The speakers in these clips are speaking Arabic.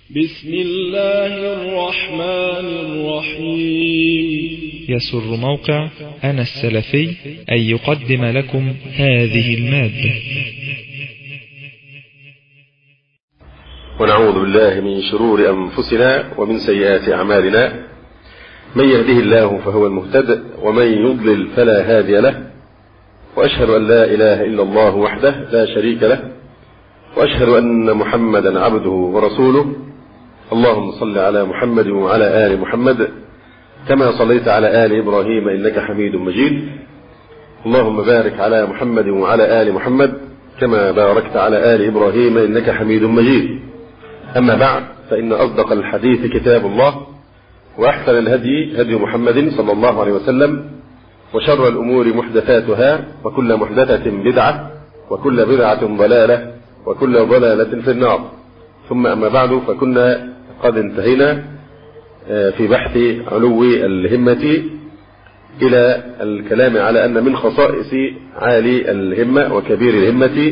بسم الله الرحمن الرحيم. يسر موقع أنا السلفي أن يقدم لكم هذه المادة. ونعوذ بالله من شرور أنفسنا ومن سيئات أعمالنا، من يهده الله فهو المهتد ومن يضلل فلا هادي له، وأشهد أن لا إله إلا الله وحده لا شريك له، وأشهد أن محمدا عبده ورسوله. اللهم صل على محمد وعلى آل محمد كما صليت على آل إبراهيم إنك حميد مجيد. اللهم بارك على محمد وعلى آل محمد كما باركت على آل إبراهيم إنك حميد مجيد. أما بعد، فإن أصدق الحديث كتاب الله، وأحسن الهدي هدي محمد صلى الله عليه وسلم، وشر الأمور محدثاتها، وكل محدثة بدعة، وكل بدعة ضلالة، وكل ضلالة في النار. ثم أما بعد، فكنا قد انتهينا في بحث علو الهمة إلى الكلام على أن من خصائص عالي الهمة وكبير الهمة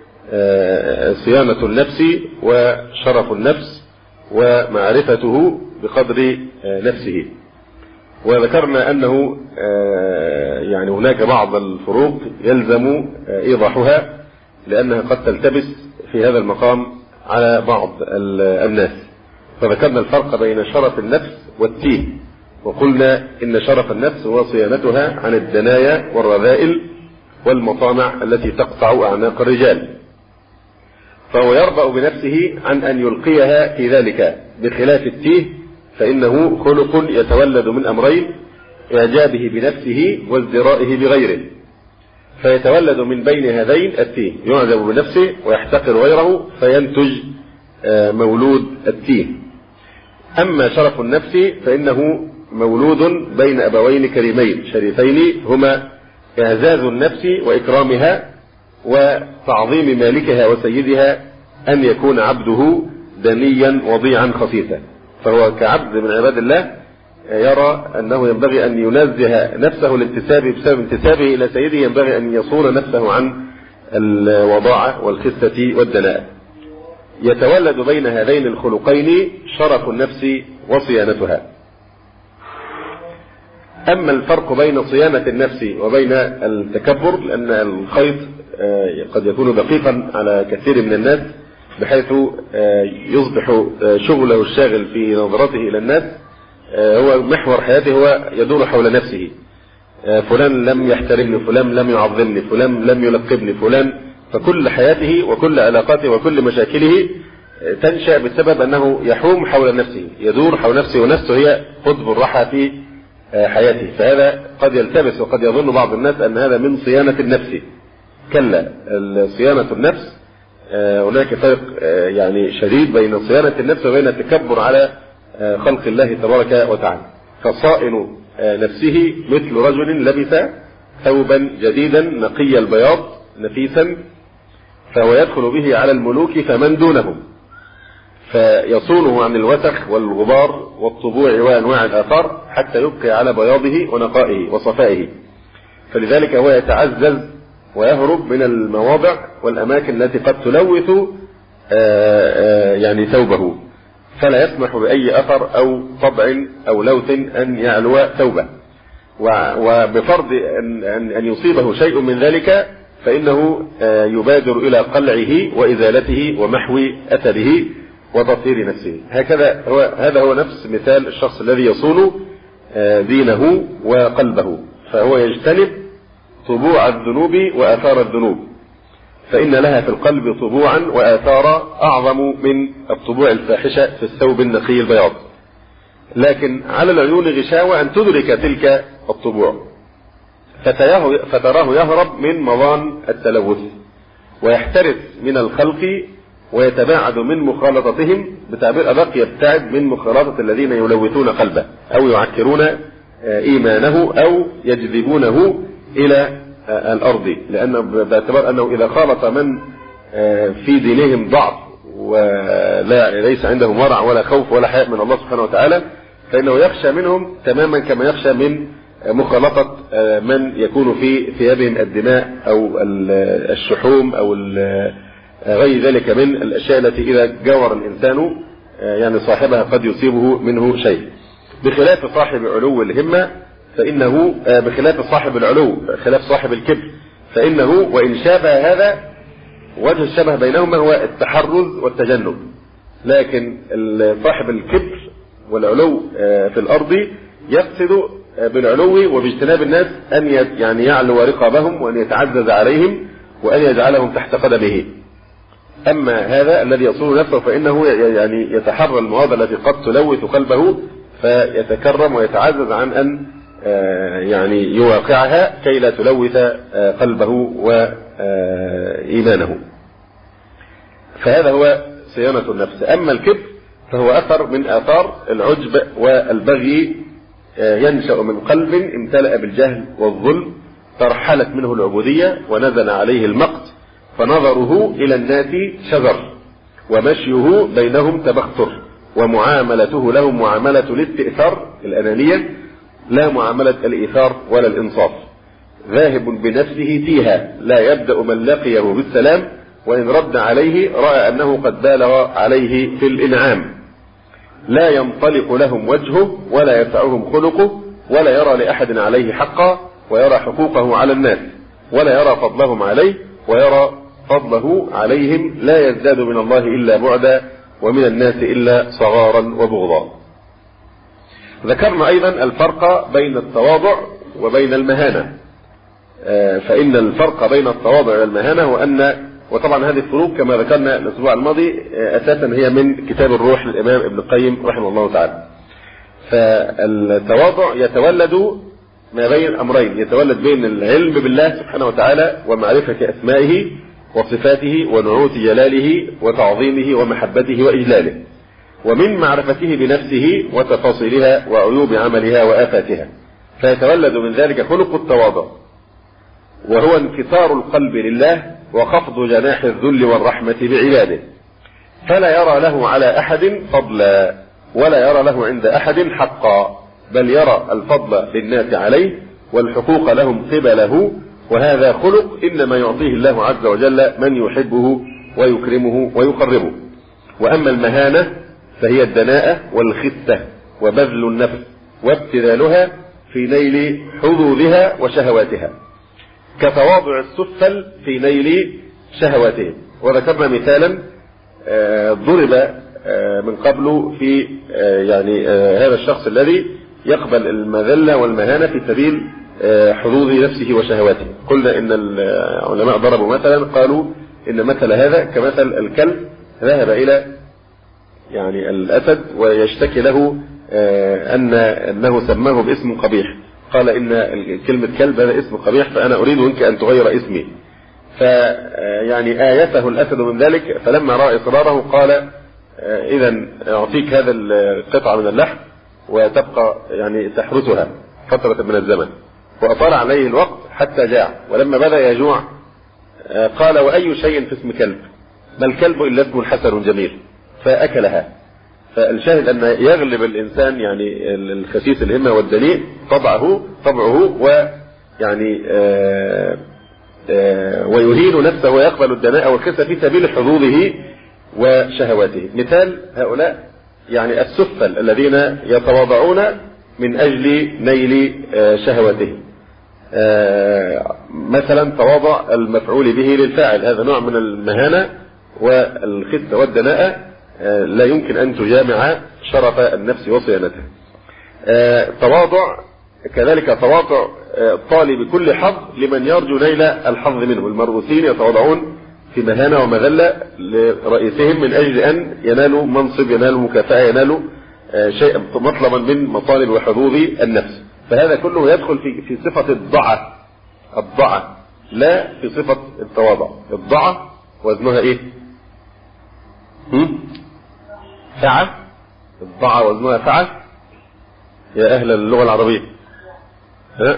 صيانة النفس وشرف النفس ومعرفته بقدر نفسه. وذكرنا أنه يعني هناك بعض الفروق يلزم إيضاحها، لأنها قد تلتبس في هذا المقام على بعض الناس. فذكرنا الفرق بين شرف النفس والتيه، وقلنا إن شرف النفس هو صيانتها عن الدنايا والرذائل والمطامع التي تقطع أعناق الرجال، فهو يربأ بنفسه عن أن يلقيها في ذلك، بخلاف التيه فإنه خلق يتولد من أمرين: إعجابه بنفسه وازدرائه بغيره، فيتولد من بين هذين التيه، يعجب بنفسه ويحتقر غيره فينتج مولود التيه. أما شرف النفس فإنه مولود بين أبوين كريمين شريفين، هما إعزاز النفس وإكرامها وتعظيم مالكها وسيدها، أن يكون عبده دنيا وضيعا خسيسا. فهو كعبد من عباد الله يرى أنه ينبغي أن ينزه نفسه الانتساب، بسبب انتسابه إلى سيده ينبغي أن يصون نفسه عن الوضاعة والخسة والدناءة. يتولد بين هذين الخلقين شرف النفس وصيانتها. أما الفرق بين صيانة النفس وبين التكبر، لأن الخيط قد يكون دقيقا على كثير من الناس، بحيث يصبح شغله الشاغل في نظرته إلى الناس هو محور حياته، هو يدور حول نفسه. فلان لم يحترمني، فلان لم يعظمني، فلان لم يلقبني، فلان. فكل حياته وكل علاقاته وكل مشاكله تنشأ بسبب أنه يحوم حول نفسه، يدور حول نفسه، ونفسه هي قطب الرحى في حياته. فهذا قد يلتبس، وقد يظن بعض الناس أن هذا من صيانة النفس. كلا، صيانة النفس هناك فرق يعني شديد بين صيانة النفس وبين التكبر على خلق الله تبارك وتعالى. فصائن نفسه مثل رجل لبس ثوبا جديدا نقي البياض نفيسا، فهو يدخل به على الملوك فمن دونهم، فيصونه عن الوسخ والغبار والطبوع وأنواع الآثار حتى يبقي على بياضه ونقائه وصفائه. فلذلك هو يتعزز ويهرب من المواضع والأماكن التي قد تلوث يعني ثوبه، فلا يسمح بأي أثر أو طبع أو لوث أن يعلو ثوبه. وبفرض أن يصيبه شيء من ذلك فإنه يبادر إلى قلعه وإزالته ومحو أثره وتطهير نفسه. هذا هو نفس مثال الشخص الذي يصون دينه وقلبه، فهو يجتنب طبوع الذنوب وآثار الذنوب، فإن لها في القلب طبوعا وآثارا أعظم من الطبوع الفاحشة في الثوب النقي البياض. لكن على العيون غشاوة أن تدرك تلك الطبوع، فتراه يهرب من مظان التلوث، ويحترس من الخلق ويتباعد من مخالطتهم، بتعبير أدق يبتعد من مخالطة الذين يلوثون قلبه أو يعكرون إيمانه أو يجذبونه إلى الأرض، لأنه باعتبار أنه إذا خالط من في دينهم ضعف وليس عندهم ورع ولا خوف ولا حياء من الله سبحانه وتعالى، فإنه يخشى منهم تماما كما يخشى من مخالطة من يكون في ثيابهم الدماء أو الشحوم أو غير ذلك من الأشياء التي إذا جاور الإنسان يعني صاحبها قد يصيبه منه شيء، بخلاف صاحب علو الهمة فإنه بخلاف صاحب العلو، خلاف صاحب الكبر، فإنه وإن شابه هذا وجه الشبه بينهما هو التحرز والتجنب، لكن صاحب الكبر والعلو في الأرض يقصد بالعلو وباجتناب الناس أن يعني يعلو رقابهم وأن يتعزز عليهم وأن يجعلهم تحت قدمه. أما هذا الذي يصون نفسه فإنه يعني يتحرى المواضع التي قد تلوث قلبه فيتكرم ويتعزز عن أن يعني يواقعها كي لا تلوث قلبه وإيمانه. فهذا هو صيانة النفس. أما الكبر فهو أثر من آثار العجب والبغي، ينشأ من قلب امتلأ بالجهل والظلم، ترحلت منه العبودية ونزل عليه المقت، فنظره إلى الناس شجر، ومشيه بينهم تبختر، ومعاملته لهم معاملة الاستئثار الأنانية لا معاملة الإيثار ولا الإنصاف. ذاهب بنفسه فيها، لا يبدأ من لقيه بالسلام، وإن رد عليه رأى أنه قد بالغ عليه في الإنعام. لا ينطلق لهم وجهه ولا يسعهم خلقه، ولا يرى لأحد عليه حقا، ويرى حقوقه على الناس، ولا يرى فضلهم عليه ويرى فضله عليهم. لا يزداد من الله إلا بعدا، ومن الناس إلا صغارا وبغضا. ذكرنا أيضا الفرق بين التواضع وبين المهانة، فإن الفرق بين التواضع والمهانة وطبعا هذه الفروق كما ذكرنا الأسبوع الماضي أساسا هي من كتاب الروح للإمام ابن القيم رحمه الله تعالى. فالتواضع يتولد ما بين أمرين، يتولد بين العلم بالله سبحانه وتعالى ومعرفة أسمائه وصفاته ونعوت جلاله وتعظيمه ومحبته وإجلاله، ومن معرفته بنفسه وتفاصيلها وعيوب عملها وآفاتها، فيتولد من ذلك خلق التواضع، وهو انكسار القلب لله وخفض جناح الذل والرحمة بعباده، فلا يرى له على أحد فضلا ولا يرى له عند أحد حقا، بل يرى الفضل للناس عليه والحقوق لهم قبله، وهذا خلق إنما يعطيه الله عز وجل من يحبه ويكرمه ويقربه. وأما المهانة فهي الدناءة والخسة وبذل النفس وابتذالها في نيل حظوظها وشهواتها، كتواضع السفل في نيل شهواتهم. وذكرنا مثالا ضرب من قبل في يعني هذا الشخص الذي يقبل المذلة والمهانة في سبيل حظوظ نفسه وشهواته. قلنا إن العلماء ضربوا مثلا، قالوا إن مثل هذا كمثل الكلب ذهب إلى يعني الأسد ويشتكي له أنه سماه باسم قبيح، قال إن كلمة كلب هذا اسم قبيح، فأنا أريد منك أن تغير اسمي. فيعني آيته الأسد من ذلك، فلما رأى إصراره قال إذا أعطيك هذا القطعة من اللحم وتبقى يعني تحرسها فترة من الزمن. وأطال عليه الوقت حتى جاع، ولما بدأ يجوع قال وأي شيء في اسم كلب، ما الكلب إلا اسم حسن جميل، فأكلها. فالشاهد أن يغلب الإنسان يعني الخسيس الهمة والدنيء طبعه ويعني ويهين نفسه ويقبل الدناء والخسة في سبيل حظوظه وشهواته. مثال هؤلاء يعني السفل الذين يتواضعون من أجل نيل شهواته. مثلا تواضع المفعول به للفاعل، هذا نوع من المهانة والخسة والدناءة لا يمكن أن تجامع شرف النفس وصيانتها. تواضع كذلك تواضع طالب كل حظ لمن يرجو نيل الحظ منه. المرؤوسين يتواضعون في مهانة ومذلة لرئيسهم من أجل أن ينالوا منصب، ينالوا مكافأة، ينالوا شيء مطلبا من مطالب وحظوظ النفس. فهذا كله يدخل في صفة الضعة لا في صفة التواضع. الضعة وزنها ايه؟ فعة. الضعة وزنها فعة يا أهل اللغة العربية. ها؟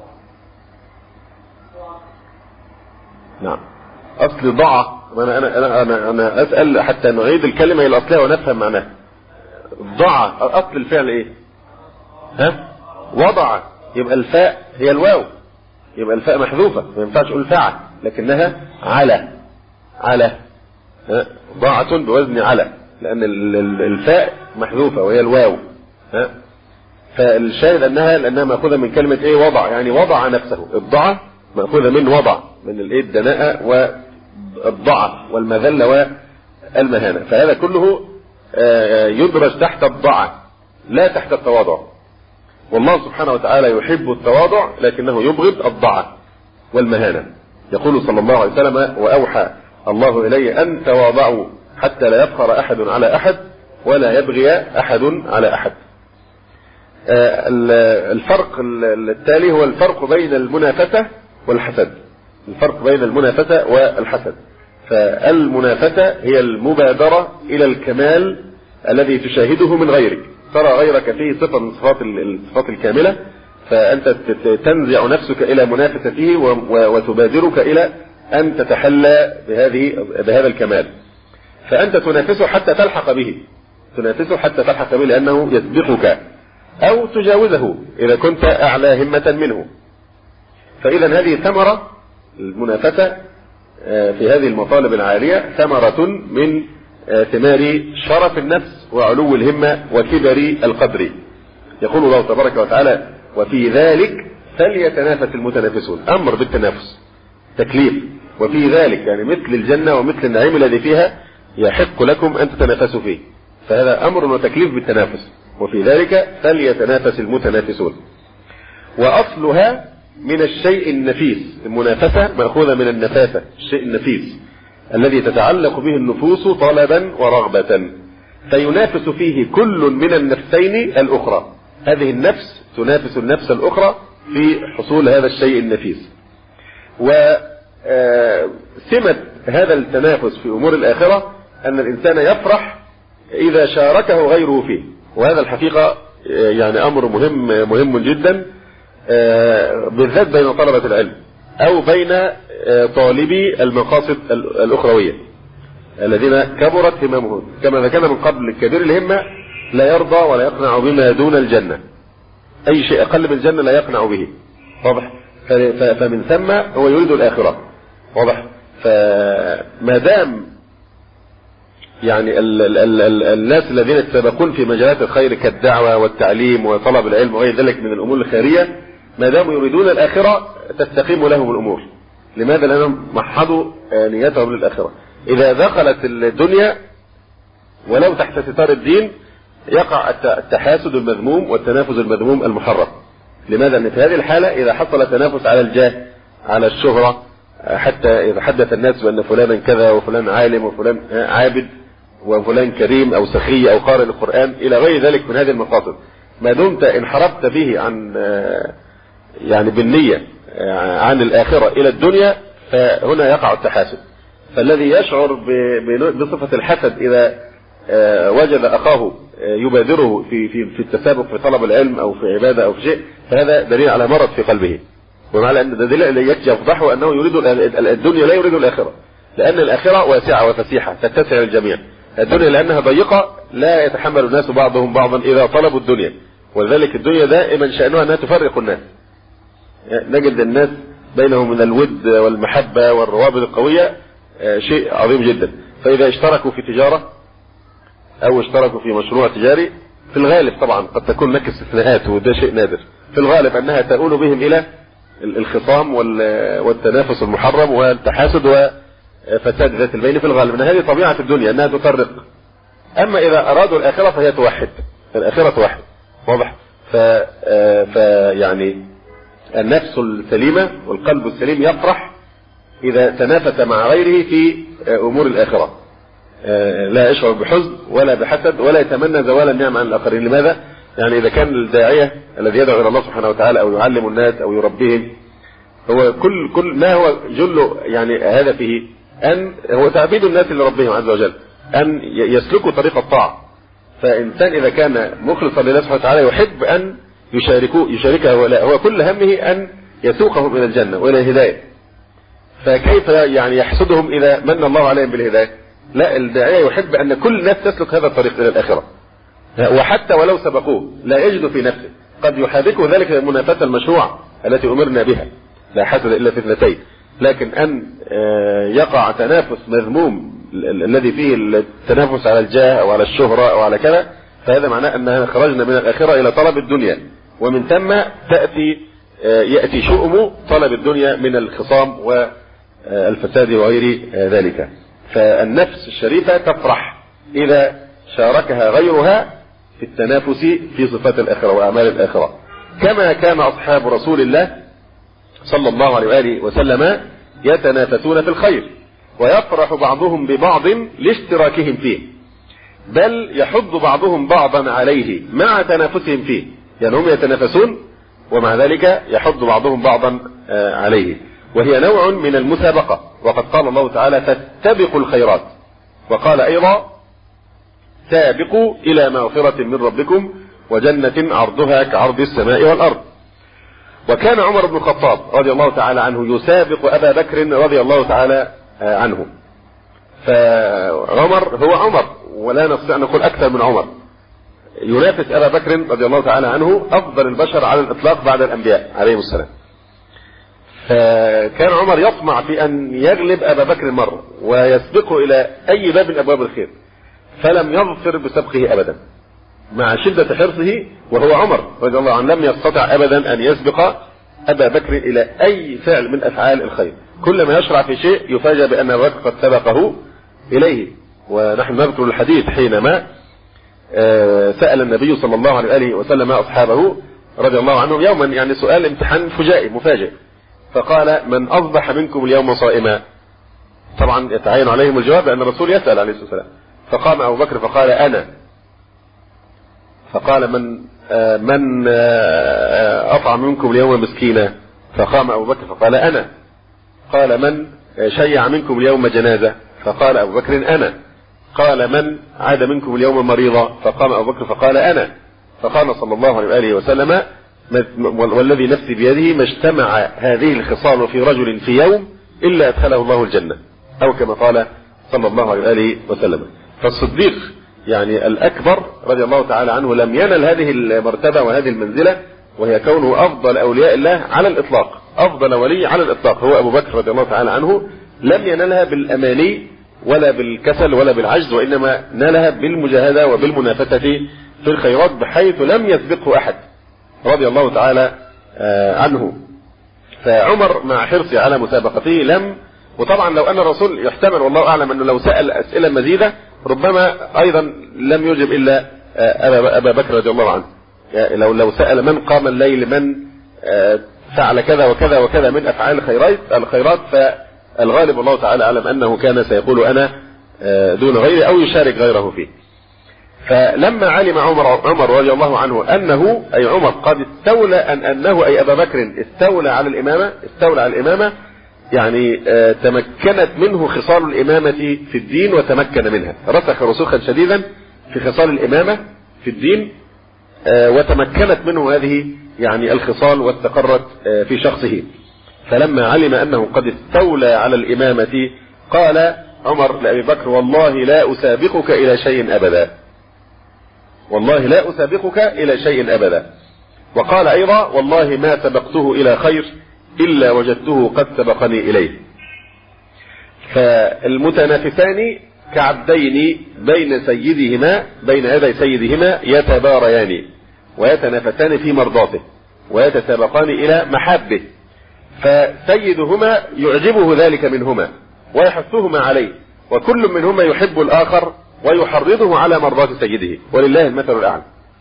نعم. أصل ضعة، أنا أسأل حتى نعيد الكلمة إلى أصلها ونفهم معناها. ضعة أصل الفعل إيه؟ ها؟ وضع، يبقى الفاء هي الواو، يبقى الفاء محذوفة، ما ينفعش أقول فعة، لكنها على. ضاعة بوزن على، لأن الفاء محذوفة وهي الواو، فالشاهد لأنها مأخوذة من كلمة إيه؟ وضع، يعني وضع نفسه. الضعة مأخوذة من وضع، من الدناءة والضعة والمذلة والمهانة، فهذا كله يدرج تحت الضعة لا تحت التواضع. والله سبحانه وتعالى يحب التواضع لكنه يبغض الضعة والمهانة. يقول صلى الله عليه وسلم: وأوحى الله إلي أن تواضعوا حتى لا يفخر أحد على أحد ولا يبغي أحد على أحد. الفرق التالي هو الفرق بين المنافسة والحسد. الفرق بين المنافسة والحسد، فالمنافسة هي المبادرة إلى الكمال الذي تشاهده من غيرك، ترى غيرك فيه صفة من الصفات الكاملة، فأنت تنزع نفسك إلى منافسته وتبادرك إلى أن تتحلى بهذا الكمال، فأنت تنافسه حتى تلحق به، لأنه يسبقك أو تجاوزه إذا كنت أعلى همة منه. فإذا هذه ثمرة المنافسة في هذه المطالب العالية، ثمرة من ثمار شرف النفس وعلو الهمة وكبر القدر. يقول الله تبارك وتعالى: وفي ذلك فليتنافس المتنافسون. أمر بالتنافس، تكليف. وفي ذلك يعني مثل الجنة ومثل النعيم الذي فيها يحق لكم أن تتنافسوا فيه، فهذا أمر وتكليف بالتنافس. وفي ذلك فليتنافس المتنافسون. وأصلها من الشيء النفيس، المنافسة مأخوذة من النفاسة، الشيء النفيس الذي تتعلق به النفوس طلبا ورغبة، فينافس فيه كل من النفسين الأخرى. هذه النفس تنافس النفس الأخرى في حصول هذا الشيء النفيس. وسمة هذا التنافس في أمور الآخرة أن الإنسان يفرح إذا شاركه غيره فيه، وهذا الحقيقة يعني أمر مهم جدا، بالذات بين طلبة العلم أو بين طالبي المقاصد الأخروية الذين كبرت هممهم. كما ذكرنا من قبل، كبير الهمة لا يرضى ولا يقنع بما دون الجنة، أي شيء أقل من الجنة لا يقنع به، واضح؟ فمن ثم هو يريد الآخرة، واضح؟ فما دام يعني الناس الذين يتسابقون في مجالات الخير كالدعوة والتعليم وطلب العلم وغير ذلك من الأمور الخيرية، ما داموا يريدون الآخرة تستقيم لهم الأمور. لماذا؟ لأنهم محضوا نيتهم للآخرة. إذا دخلت الدنيا ولو تحت ستار الدين يقع التحاسد المذموم والتنافس المذموم المحرم. لماذا؟ لأن في هذه الحالة إذا حصل تنافس على الجاه، على الشهرة، حتى إذا حدث الناس بأن فلانا كذا وفلان عالم وفلان عابد وفلان كريم أو سخي أو قارئ القرآن إلى غير ذلك من هذه المقاصد، ما دمت انحرفت به عن يعني بالنية عن الآخرة إلى الدنيا، فهنا يقع التحاسد. فالذي يشعر بصفة الحسد إذا وجد أخاه يبادره في التسابق في طلب العلم أو في عبادة أو في شيء، فهذا دليل على مرض في قلبه، ومعنى أن ده دليل يفضحه أنه يريد الدنيا لا يريد الآخرة، لأن الآخرة واسعة وفسيحة تتسع للجميع. الدنيا لأنها ضيقة لا يتحمل الناس بعضهم بعضا إذا طلبوا الدنيا، ولذلك الدنيا دائما شأنها أنها تفرق الناس. نجد الناس بينهم من الود والمحبة والروابط القوية شيء عظيم جدا. فإذا اشتركوا في تجارة أو اشتركوا في مشروع تجاري، في الغالب طبعا قد تكون هناك استثناءات وده شيء نادر، في الغالب أنها تؤول بهم إلى الخصام والتنافس المحرم والتحاسد وفساد ذات البين. في الغالب أن هذه طبيعة الدنيا أنها تفرق. أما إذا أرادوا الآخرة فهي توحد، الآخرة توحد، واضح؟ فيعني النفس السليمة والقلب السليم يفرح إذا تنافس مع غيره في أمور الآخرة، لا يشعر بحزن ولا بحسد ولا يتمنى زوال النعم عن الآخرين. لماذا؟ يعني إذا كان الداعية الذي يدعو إلى الله سبحانه وتعالى أو يعلم الناس أو يربيهم، هو كل ما هو جل يعني هدفه أن هو تعبيد الناس لربهم عز وجل، أن يسلكوا طريق الطاعة. فإنسان إذا كان مخلصا لله سبحانه وتعالى يحب أن يشاركه هؤلاء، هو كل همه أن يسوقهم إلى الجنة وإلى الهداية. فكيف يعني يحسدهم إذا من الله عليهم بالهداية؟ لا، الداعية يحب أن كل الناس تسلك هذا الطريق إلى الآخرة، وحتى ولو سبقوه لا يجد في نفسه. قد يحركه ذلك المنافسة المشروعة التي أمرنا بها، لا حسد إلا في اثنتين، لكن أن يقع تنافس مذموم الذي فيه التنافس على الجاه أو على الشهرة أو على كذا، فهذا معناه أننا خرجنا من الآخرة إلى طلب الدنيا، ومن ثم يأتي شؤم طلب الدنيا من الخصام والفساد وغير ذلك. فالنفس الشريفة تفرح إذا شاركها غيرها في التنافس في صفات الآخرة وأعمال الآخرة، كما كان أصحاب رسول الله صلى الله عليه وآله وسلم يتنافسون في الخير، ويفرح بعضهم ببعض لاشتراكهم فيه، بل يحض بعضهم بعضا عليه مع تنافسهم فيه. يعني هم يتنافسون ومع ذلك يحض بعضهم بعضا عليه، وهي نوع من المسابقة. وقد قال الله تعالى فاستبقوا الخيرات، وقال أيضا سابقوا إلى مغفرة من ربكم وجنة عرضها كعرض السماء والأرض. وكان عمر بن الخطاب رضي الله تعالى عنه يسابق أبا بكر رضي الله تعالى عنه. فعمر هو عمر، ولا نستطيع أن نقول أكثر من عمر، ينافس أبا بكر رضي الله تعالى عنه أفضل البشر على الإطلاق بعد الأنبياء عليهم السلام. فكان عمر يطمع في أن يغلب أبا بكر مرة ويسبقه إلى أي باب من أبواب الخير، فلم يظفر بسبقه أبدا مع شدة حرصه، وهو عمر رضي الله عنه لم يستطع أبدا أن يسبق أبا بكر إلى أي فعل من أفعال الخير. كلما يشرع في شيء يفاجأ بأن أبا بكر قد سبقه إليه. ونحن نذكر الحديث حينما سأل النبي صلى الله عليه وآله وسلم أصحابه رضي الله عنهم يوما، يعني سؤال امتحان فجائي مفاجئ، فقال من أصبح منكم اليوم صائما؟ طبعا يتعين عليهم الجواب لأن الرسول يسأل عليه الصلاة والسلام. فقام أبو بكر فقال أنا. فقال من أطعم منكم اليوم مسكينا؟ فقام أبو بكر فقال أنا. قال من شيع منكم اليوم جنازة؟ فقال أبو بكر أنا. قال من عاد منكم اليوم مريضا؟ فقام أبو بكر فقال أنا. فقال صلى الله عليه وآله وسلم والذي نفسي بيده ما اجتمع هذه الخصال في رجل في يوم إلا أدخله الله الجنة، أو كما قال صلى الله عليه وآله وسلم. فالصديق يعني الأكبر رضي الله تعالى عنه لم ينل هذه المرتبة وهذه المنزلة، وهي كونه أفضل أولياء الله على الإطلاق، أفضل ولي على الإطلاق هو أبو بكر رضي الله تعالى عنه. لم ينلها بالأماني ولا بالكسل ولا بالعجز، وإنما نالها بالمجاهدة وبالمنافسة في الخيرات، بحيث لم يسبقه أحد رضي الله تعالى عنه. فعمر مع حرصه على مسابقته لم، وطبعا لو أن الرسول يحتمل والله أعلم أنه لو سأل أسئلة مزيدة ربما أيضا لم يجب إلا أبا بكر رضي الله عنه. لو سأل من قام الليل، من فعل كذا وكذا وكذا من أفعال الخيرات، فالغالب الله تعالى أعلم أنه كان سيقول أنا دون غيره أو يشارك غيره فيه. فلما علم عمر رضي الله عنه أنه أي عمر قد استولى أنه أي أبا بكر استولى على الإمامة، يعني تمكنت منه خصال الإمامة في الدين وتمكن منها، رسخ رسوخا شديدا في خصال الإمامة في الدين، وتمكنت منه هذه يعني الخصال واستقرت في شخصه. فلما علم أنه قد استولى على الإمامة قال عمر لأبي بكر والله لا أسابقك إلى شيء أبدا، والله لا أسابقك إلى شيء أبدا. وقال أيضا والله ما سبقته إلى خير إلا وجدته قد سبقني إليه. فالمتنافسان كعبدين بين يدي سيدهما يتباريان ويتنافسان في مرضاته ويتسابقان إلى محبه، فسيدهما يعجبه ذلك منهما ويحثهما عليه، وكل منهما يحب الآخر ويحرضه على مرضات سيده، ولله المثل الأعلى.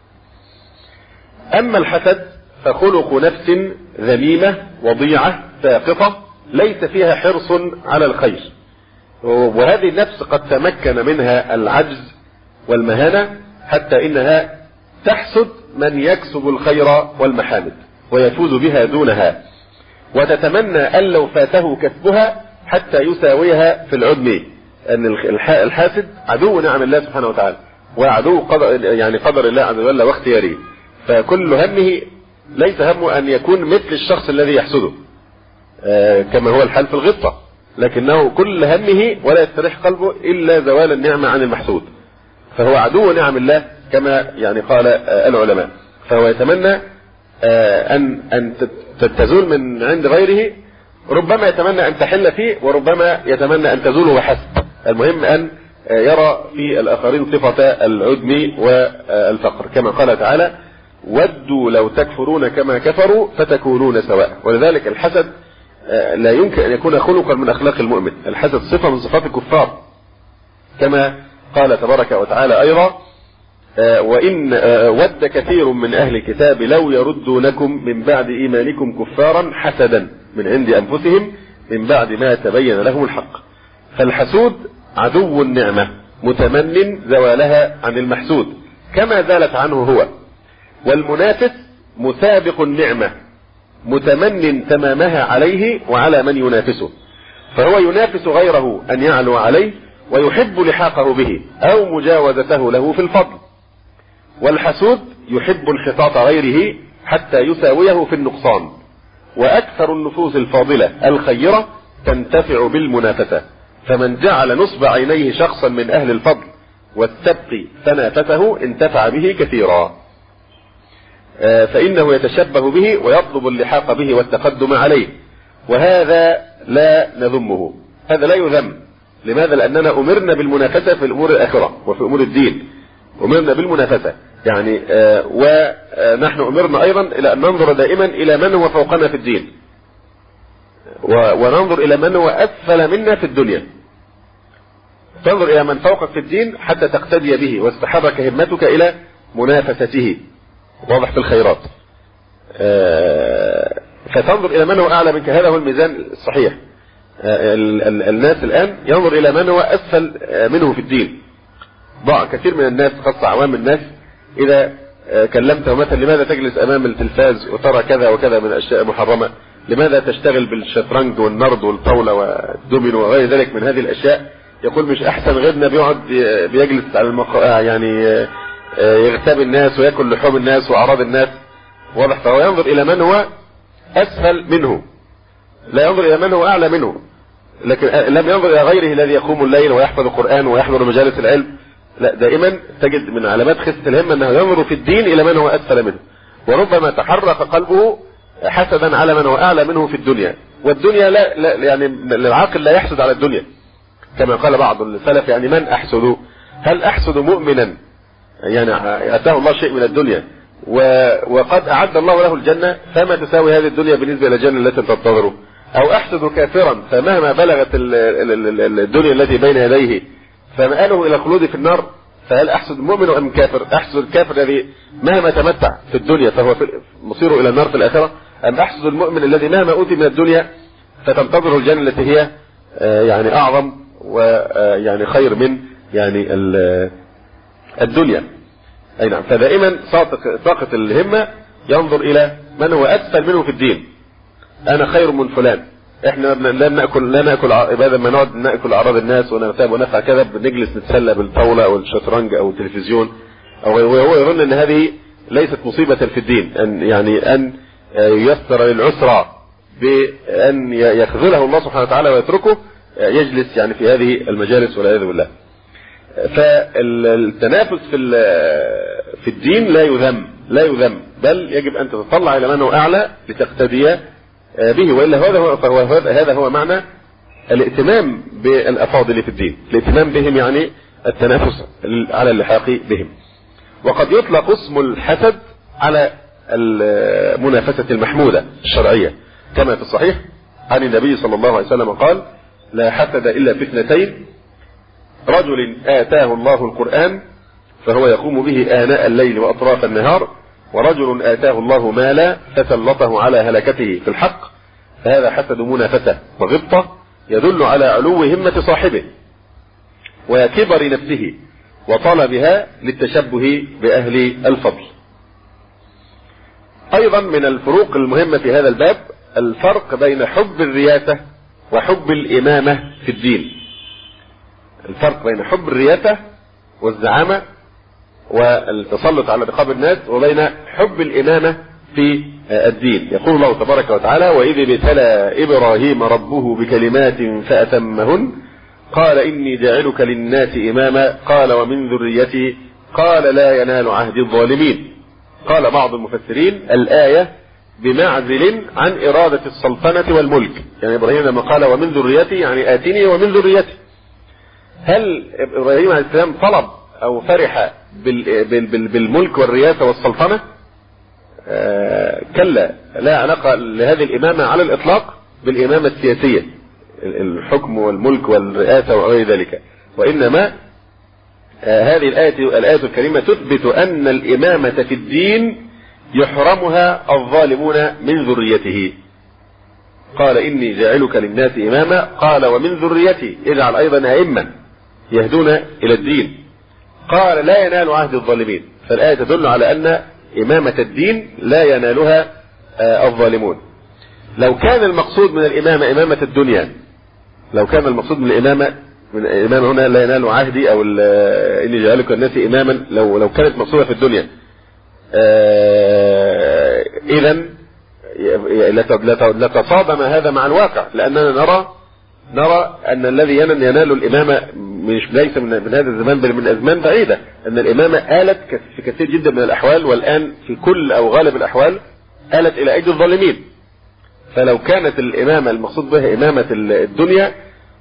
أما الحسد فخلق نفس ذميمة وضيعة ساقطة ليس فيها حرص على الخير، وهذه النفس قد تمكن منها العجز والمهانة حتى إنها تحسد من يكسب الخير والمحامد ويفوز بها دونها، وتتمنى أن لو فاته كسبها حتى يساويها في العدم. أن الحاسد عدو نعم الله سبحانه وتعالى، وعدو قدر الله عز وجل واختياره، فكل همه ليس همه أن يكون مثل الشخص الذي يحسده كما هو الحال في الغبطة، لكنه كل همه ولا يستريح قلبه إلا زوال النعمة عن المحسود، فهو عدو نعم الله كما يعني قال العلماء. فهو يتمنى أن تزول من عند غيره، ربما يتمنى أن تحل فيه، وربما يتمنى أن تزول وحسب، المهم أن يرى في الآخرين صفة العدم والفقر، كما قال تعالى: ودوا لو تكفرون كما كفروا فتكونون سواء. ولذلك الحسد لا يمكن أن يكون خلقا من أخلاق المؤمن، الحسد صفة من صفات الكفار، كما قال تبارك وتعالى أيضا: وإن ود كثير من أهل الكتاب لو يردونكم من بعد إيمانكم كفارا حسدا من عند أنفسهم من بعد ما تبين لهم الحق. فالحسود عدو النعمة متمن زوالها عن المحسود كما زالت عنه هو، والمنافس مسابق النعمة متمن تمامها عليه وعلى من ينافسه، فهو ينافس غيره أن يعلو عليه ويحب لحاقه به أو مجاوزته له في الفضل. والحسود يحب انحطاط غيره حتى يساويه في النقصان. وأكثر النفوس الفاضلة الخيرة تنتفع بالمنافسة، فمن جعل نصب عينيه شخصا من أهل الفضل والسبق فنافسه انتفع به كثيرا، فإنه يتشبه به ويطلب اللحاق به والتقدم عليه، وهذا لا نذمه، هذا لا يذم. لماذا؟ لأننا أمرنا بالمنافسة في الأمور الآخرة وفي أمور الدين، أمرنا بالمنافسة يعني، ونحن أمرنا أيضا إلى أن ننظر دائما إلى من هو فوقنا في الدين، وننظر إلى من هو أسفل منا في الدنيا. تنظر إلى من فوقك في الدين حتى تقتدي به واستحرك همتك إلى منافسته، واضح في الخيرات. فتنظر إلى من هو أعلى منك، هذا هو الميزان الصحيح. الناس الآن ينظر إلى من هو أسفل منه في الدين. ضاع كثير من الناس خاصة عوام الناس إذا كلمته مثلا: لماذا تجلس أمام التلفاز وترى كذا وكذا من الأشياء محرمة؟ لماذا تشتغل بالشطرنج والنرد والطاولة والدومينو وغير ذلك من هذه الأشياء؟ يقول: مش أحسن غيرنا بيقعد بيجلس على يعني يغتاب الناس ويأكل لحوم الناس وأعراض الناس. واضح؟ فهو ينظر إلى من هو أسفل منه، لا ينظر إلى من هو أعلى منه. لكن لم ينظر إلى غيره الذي يقوم الليل ويحفظ القرآن ويحضر مجالس العلم، لا، دائما تجد من علامات خسة الهمة أنه ينظر في الدين إلى من هو أسفل منه، وربما تحرك قلبه حسدا على من هو أعلى منه في الدنيا. والدنيا لا يعني العاقل لا يحسد على الدنيا، كما قال بعض السلف: يعني من أحسد؟ هل أحسد مؤمنا يعني أتاه الله شيء من الدنيا وقد أعد الله له الجنة، فما تساوي هذه الدنيا بالنسبة إلى الجنة التي تنتظره؟ أو أحسد كافرا فمهما بلغت الدنيا التي بين يديه فمآله إلى الخلود في النار، فهل أحسد المؤمن أم كافر؟ أحسد الكافر الذي مهما تمتع في الدنيا فهو مصيره إلى النار في الآخرة، أم أحسد المؤمن الذي مهما أوتي من الدنيا فتنتظره الجنة التي هي يعني أعظم ويعني خير من يعني الدنيا؟ أي نعم. فدائما ساقط الهمة ينظر إلى من هو أسفل منه في الدين. أنا خير من فلان. احنا لا ناكل بدل ما نقعد ناكل اعراض الناس ونغتاب ونفعل كذا، بنجلس نتسلى بالطاوله او الشطرنج او التلفزيون او وهو يظن ان هذه ليست مصيبه في الدين، ان ييسر للعسرى بان يخذله الله سبحانه وتعالى ويتركه يجلس يعني في هذه المجالس والعياذ بالله. فالتنافس في الدين لا يذم، بل يجب ان تتطلع الى من هو اعلى لتقتدي به، وإلا هذا هو معنى الائتمام بالأفاضل في الدين. الائتمام بهم يعني التنافس على اللحاق بهم. وقد يطلق اسم الحسد على المنافسة المحمودة الشرعية، كما في الصحيح عن النبي صلى الله عليه وسلم قال: لا حسد إلا في اثنتين: رجل آتاه الله القرآن فهو يقوم به آناء الليل وأطراف النهار، ورجل آتاه الله مالا فسلطه على هلكته في الحق، فهذا حسد منافسة وغبطة يدل على علو همة صاحبه وكبر نفسه وطلبها للتشبه بأهل الفضل. أيضا من الفروق المهمة في هذا الباب الفرق بين حب الرياسة وحب الإمامة في الدين. الفرق بين حب الرياسة والزعامة والتسلط على رقاب الناس وبين حب الإمامة في الدين. يقول الله تبارك وتعالى: وإذ ابتلى إبراهيم ربه بكلمات فأتمهن قال إني جاعلك للناس إماما قال ومن ذريتي قال لا ينال عهد الظالمين. قال بعض المفسرين: الآية بمعزل عن إرادة السلطنة والملك، يعني إبراهيم لما قال ومن ذريتي يعني آتني ومن ذريتي، هل إبراهيم عليه السلام طلب أو فرح بالملك والرياسة والسلطنة؟ كلا، لا علاقة لهذه الإمامة على الإطلاق بالإمامة السياسية، الحكم والملك والرئاسة وغير ذلك، وإنما هذه الآية الكريمة تثبت أن الإمامة في الدين يحرمها الظالمون من ذريته. قال إني جاعلك للناس إماما، قال ومن ذريتي اجعل أيضا أئمة يهدون إلى الدين. قال لا ينال عهد الظالمين. فالآية تدل على أن إمامة الدين لا ينالها الظالمون. لو كان المقصود من الإمامة إمامة الدنيا، لو كان المقصود من الإمامة هنا لا ينال عهدي أو إني جعلك الناس إماما، لو كانت مقصودة في الدنيا إذن لتصادم هذا مع الواقع، لأننا نرى أن الذي ينال الإمامة ليس من هذا الزمان بل من أزمان بعيدة، أن الإمامة آلت في كثير جدا من الأحوال، والآن في كل أو غالب الأحوال آلت إلى أيدي الظالمين. فلو كانت الإمامة المقصود بها إمامة الدنيا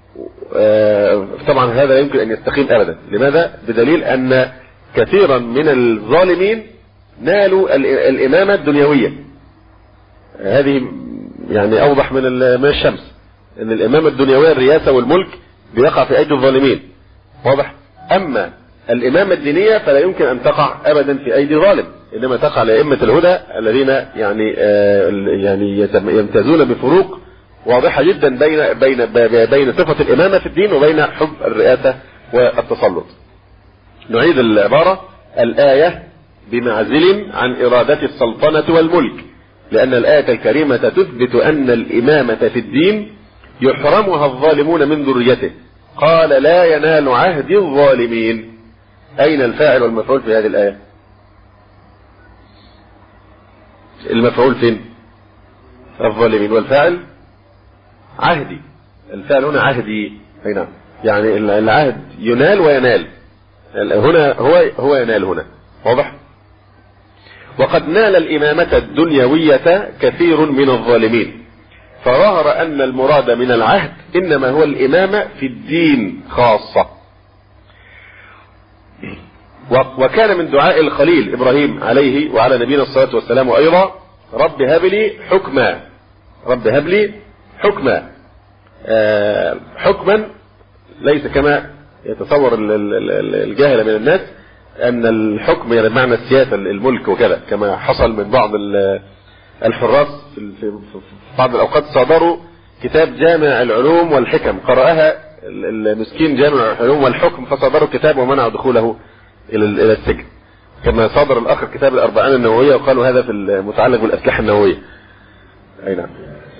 طبعا هذا لا يمكن أن يستقيم أبدا. لماذا؟ بدليل أن كثيرا من الظالمين نالوا الإمامة الدنيوية. هذه يعني أوضح من الشمس، أن الإمامة الدنيوية الرئاسة والملك بيقع في أيدي الظالمين، واضح. أما الإمامة الدينية فلا يمكن أن تقع أبدا في أيدي ظالم، إنما تقع لأئمة الهدى الذين يعني يمتازون بفروق واضحة جدا بين صفة الإمامة في الدين وبين حب الرئاسة والتسلط. نعيد العبارة: الآية بمعزل عن إرادة السلطنة والملك، لأن الآية الكريمة تثبت أن الإمامة في الدين يحرمها الظالمون من ذريته. قال لا ينال عهد الظالمين. أين الفاعل والمفعول في هذه الآية؟ المفعول فين؟ الظالمين، والفاعل عهدي. الفاعل هنا عهدي. أي نعم، يعني العهد ينال وينال، هنا هو ينال هنا، واضح. وقد نال الإمامة الدنيوية كثير من الظالمين، فظهر أن المراد من العهد إنما هو الإمامة في الدين خاصة. وكان من دعاء الخليل إبراهيم عليه وعلى نبينا الصلاة والسلام أيضا: رب هب لي حكما. رب هب لي حكما. حكما ليس كما يتصور الجاهل من الناس أن الحكم يعني بمعنى السياسة الملك وكذا، كما حصل من بعض الحراس في بعض الأوقات صادروا كتاب جامع العلوم والحكم، قرأها المسكين جامع العلوم والحكم فصادروا كتاب ومنعوا دخوله إلى السجن، كما صادر الآخر كتاب الأربعين النووية وقالوا هذا في المتعلق بالأسلحة النووية. أي نعم.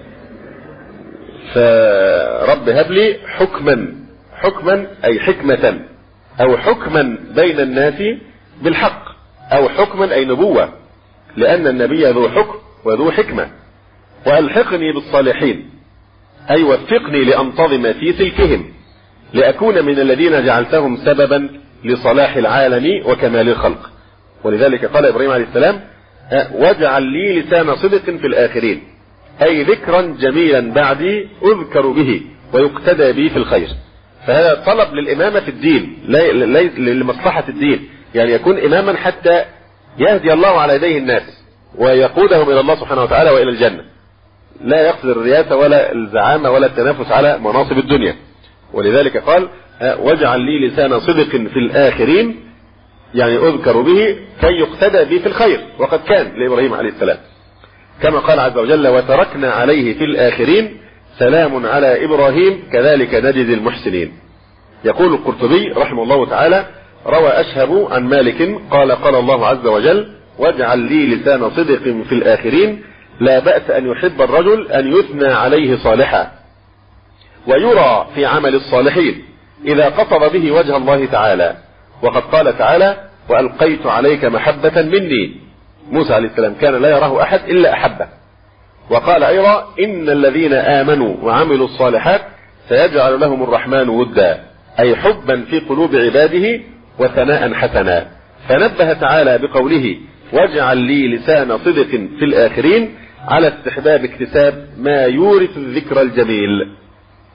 فرب هب لي حكما أي حكمة، أو حكما بين الناس بالحق، أو حكما أي نبوة، لأن النبي ذو حكم وذو حكمة. وألحقني بالصالحين أي وفقني لأنتظم في سلكهم، لأكون من الذين جعلتهم سببا لصلاح العالم وكمال الخلق. ولذلك قال إبراهيم عليه السلام: واجعل لي لسان صدق في الآخرين، أي ذكرا جميلا بعدي أذكر به ويقتدى بي في الخير. فهذا طلب للإمامة في الدين، لمصلحة الدين، يعني يكون إماما حتى يهدي الله على يديه الناس ويقودهم إلى الله سبحانه وتعالى وإلى الجنة، لا يقصد الرياسة ولا الزعامة ولا التنافس على مناصب الدنيا. ولذلك قال: واجعل لي لسان صدق في الآخرين، يعني أذكر به كي يقتدى بي في الخير، وقد كان لإبراهيم عليه السلام، كما قال عز وجل: وتركنا عليه في الآخرين سلام على إبراهيم كذلك نجزي المحسنين. يقول القرطبي رحمه الله تعالى: روى أشهب عن مالك قال: قال الله عز وجل: واجعل لي لسان صدق في الآخرين، لا بأس أن يحب الرجل أن يثنى عليه صالحا ويرى في عمل الصالحين إذا قصد به وجه الله تعالى. وقد قال تعالى: وألقيت عليك محبة مني. موسى عليه السلام كان لا يراه أحد إلا أحبه. وقال أيضا: إن الذين آمنوا وعملوا الصالحات سيجعل لهم الرحمن ودا، أي حبا في قلوب عباده وثناء حسنا. فنبه تعالى بقوله: واجعل لي لسان صدق في الآخرين على استحباب اكتساب ما يورث الذكر الجميل.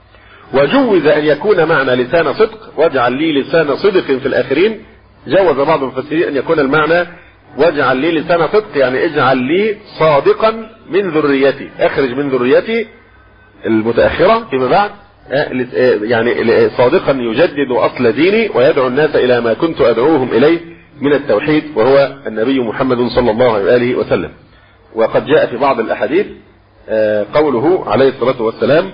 وجوز أن يكون معنى لسان صدق واجعل لي لسان صدق في الآخرين. جوز بعض المفسرين أن يكون المعنى واجعل لي لسان صدق يعني اجعل لي صادقا من ذريتي، اخرج من ذريتي المتأخرة فيما بعد يعني صادقا يجدد أصل ديني ويدعو الناس إلى ما كنت أدعوهم إليه من التوحيد وهو النبي محمد صلى الله عليه وسلم. وقد جاء في بعض الأحاديث قوله عليه الصلاة والسلام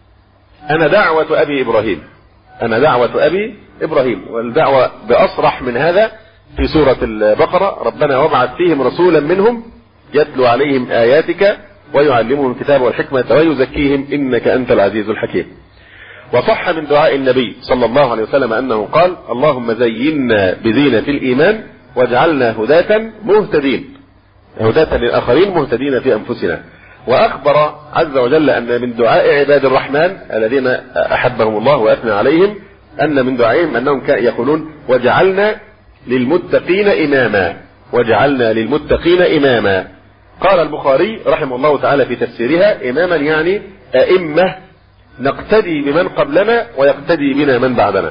أنا دعوة أبي إبراهيم، أنا دعوة أبي إبراهيم. والدعوة بأصرح من هذا في سورة البقرة ربنا وابعث فيهم رسولا منهم يتلو عليهم آياتك ويعلمهم الكتاب والحكمة ويزكيهم إنك أنت العزيز الحكيم. وصح من دعاء النبي صلى الله عليه وسلم أنه قال اللهم زينا بزينة الإيمان واجعلنا هداة مهتدين، هداة للآخرين مهتدين في أنفسنا. وأخبر عز وجل أن من دعاء عباد الرحمن الذين أحبهم الله وأثنى عليهم أن من دعائهم أنهم يقولون وجعلنا للمتقين إماما، وجعلنا للمتقين إماما. قال البخاري رحمه الله تعالى في تفسيرها إماما يعني أئمة نقتدي بمن قبلنا ويقتدي بنا من بعدنا.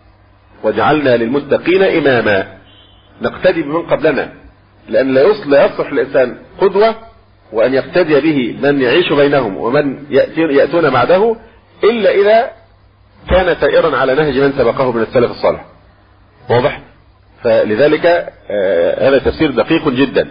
وجعلنا للمتقين إماما نقتدي بمن قبلنا، لأن لا يصلح الإنسان قدوة وأن يقتدي به من يعيش بينهم ومن يأتون بعده إلا إذا كان سائرا على نهج من سبقه من السلف الصالح. واضح؟ فلذلك هذا تفسير دقيق جدا.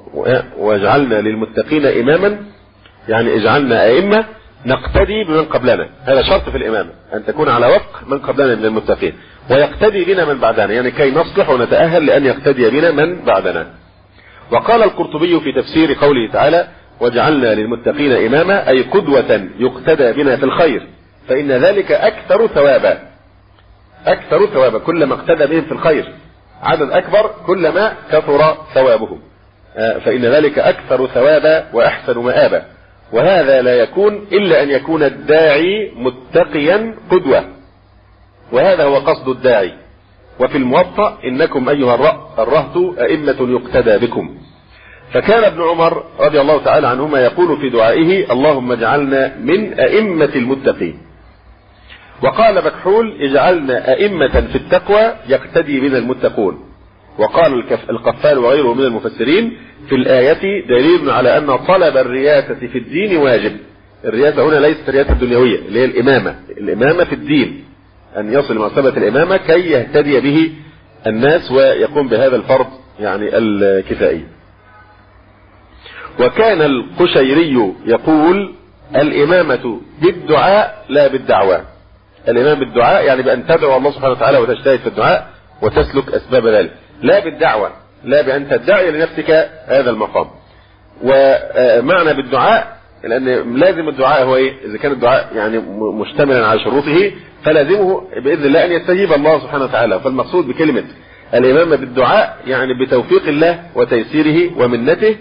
وجعلنا للمتقين إماما يعني اجعلنا أئمة نقتدي بمن قبلنا، هذا شرط في الإمامة أن تكون على وفق من قبلنا من المتقين ويقتدي بنا من بعدنا، يعني كي نصلح ونتأهل لأن يقتدي بنا من بعدنا. وقال القرطبي في تفسير قوله تعالى وجعلنا للمتقين إماما أي قدوة يقتدى بنا في الخير فإن ذلك أكثر ثوابا، أكثر ثوابا، كلما اقتدى بهم في الخير عدد أكبر كلما كثر ثوابهم، فإن ذلك أكثر ثوابا وأحسن مآبا. وهذا لا يكون إلا أن يكون الداعي متقيا قدوة، وهذا هو قصد الداعي. وفي الموطأ إنكم أيها الرهط أئمة يقتدى بكم. فكان ابن عمر رضي الله تعالى عنهما يقول في دعائه اللهم اجعلنا من أئمة المتقين. وقال مكحول اجعلنا أئمة في التقوى يقتدي بنا المتقون. وقال القفال وغيره من المفسرين في الآية دليل على أن طلب الرياسة في الدين واجب. الرياسة هنا ليست الرياسة الدنيوية اللي هي الإمامة، الإمامة في الدين أن يصل مرتبة الإمامة كي يهتدي به الناس ويقوم بهذا الفرض يعني الكفائي. وكان القشيري يقول الإمامة بالدعاء لا بالدعوة. الإمام بالدعاء يعني بأن تدعو الله سبحانه وتعالى وتجتهد في الدعاء وتسلك أسباب ذلك، لا بالدعوة، لا بأن تدعي لنفسك هذا المقام. ومعنى بالدعاء لأن لازم الدعاء هو إيه؟ إذا كان الدعاء يعني مشتملا على شروطه فلازمه بإذن الله أن يستجيب الله سبحانه وتعالى. فالمقصود بكلمة الإمامة بالدعاء يعني بتوفيق الله وتيسيره ومنته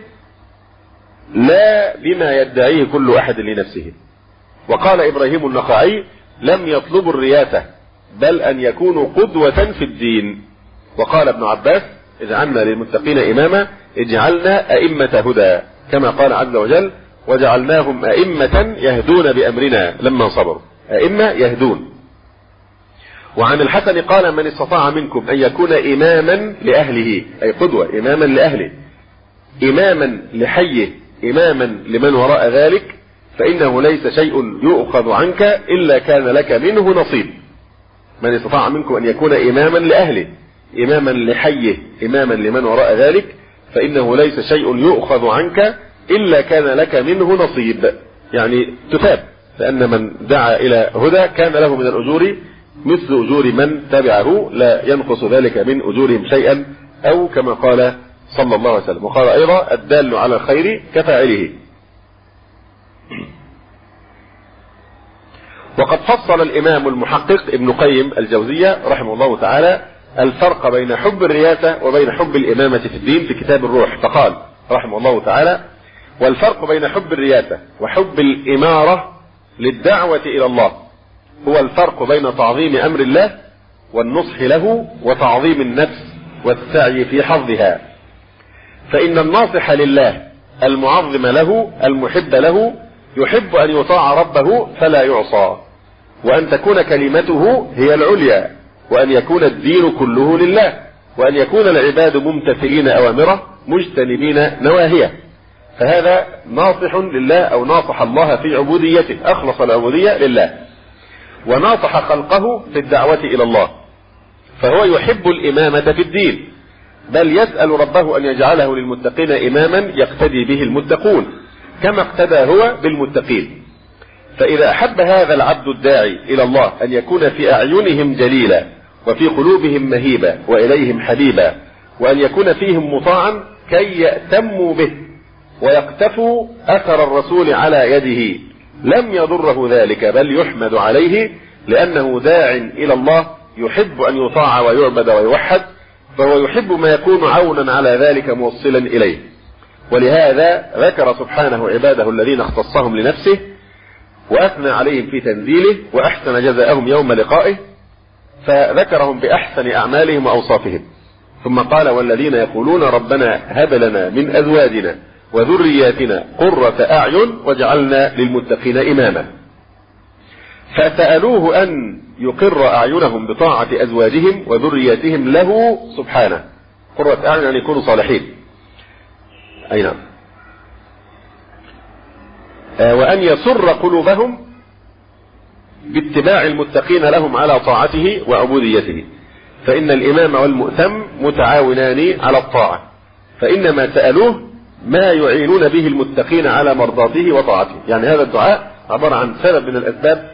لا بما يدعيه كل أحد لنفسه. وقال إبراهيم النخعي لم يطلبوا الرياسة بل أن يكونوا قدوة في الدين. وقال ابن عباس اجعلنا للمتقين إماما اجعلنا أئمة هدى كما قال عز وجل وجعلناهم أئمة يهدون بأمرنا لما صبروا، أئمة يهدون. وعن الحسن قال من استطاع منكم أن يكون إماما لأهله أي قدوة، إماما لأهله، إماما لحيه، إماما لمن وراء ذلك فإنه ليس شيء يؤخذ عنك إلا كان لك منه نصيب. من استطاع منكم أن يكون إماما لأهله، إماما لحيه، إماما لمن وراء ذلك فإنه ليس شيء يؤخذ عنك إلا كان لك منه نصيب، يعني تثاب، فأن من دعا إلى هدى كان له من الأجور مثل أجور من تبعه لا ينقص ذلك من أجورهم شيئا أو كما قال صلى الله عليه وسلم. وقال أيضا الدال على الخير كفاعله. وقد فصل الإمام المحقق ابن قيم الجوزية رحمه الله تعالى الفرق بين حب الرياسة وبين حب الإمامة في الدين في كتاب الروح، فقال رحمه الله تعالى والفرق بين حب الرياسة وحب الإمارة للدعوة إلى الله هو الفرق بين تعظيم أمر الله والنصح له وتعظيم النفس والسعي في حظها. فإن الناصح لله المعظم له المحب له يحب أن يطاع ربه فلا يعصى، وأن تكون كلمته هي العليا، وأن يكون الدين كله لله، وأن يكون العباد ممتثلين أوامره مجتنبين نواهيه. فهذا ناصح لله أو ناصح الله في عبوديته، أخلص العبودية لله، وناصح خلقه في الدعوة إلى الله. فهو يحب الإمامة في الدين، بل يسأل ربه أن يجعله للمتقين إماما يقتدي به المتقون كما اقتدى هو بالمتقين. فإذا أحب هذا العبد الداعي إلى الله أن يكون في أعينهم جليلا، وفي قلوبهم مهيبا، وإليهم حبيبا، وأن يكون فيهم مطاعا كي يأتموا به ويقتفوا أثر الرسول على يده، لم يضره ذلك بل يحمد عليه، لأنه داع إلى الله يحب أن يطاع ويعبد ويوحد، فهو يحب ما يكون عونا على ذلك موصلا إليه. ولهذا ذكر سبحانه عباده الذين اختصهم لنفسه وأثنى عليهم في تنزيله وأحسن جزاءهم يوم لقائه، فذكرهم بأحسن أعمالهم وأوصافهم، ثم قال والذين يقولون ربنا هب لنا من أزواجنا وذرياتنا قرة أعين واجعلنا للمتقين إماما. فسألوه أن يقر أعينهم بطاعة أزواجهم وذرياتهم له سبحانه، قرة أعين أن يكونوا صالحين، أي نعم، وأن يسر قلوبهم باتباع المتقين لهم على طاعته وعبوديته، فإن الإمام والمؤتم متعاونان على الطاعة، فإنما سألوه ما يعينون به المتقين على مرضاته وطاعته. يعني هذا الدعاء عبارة عن سبب من الأسباب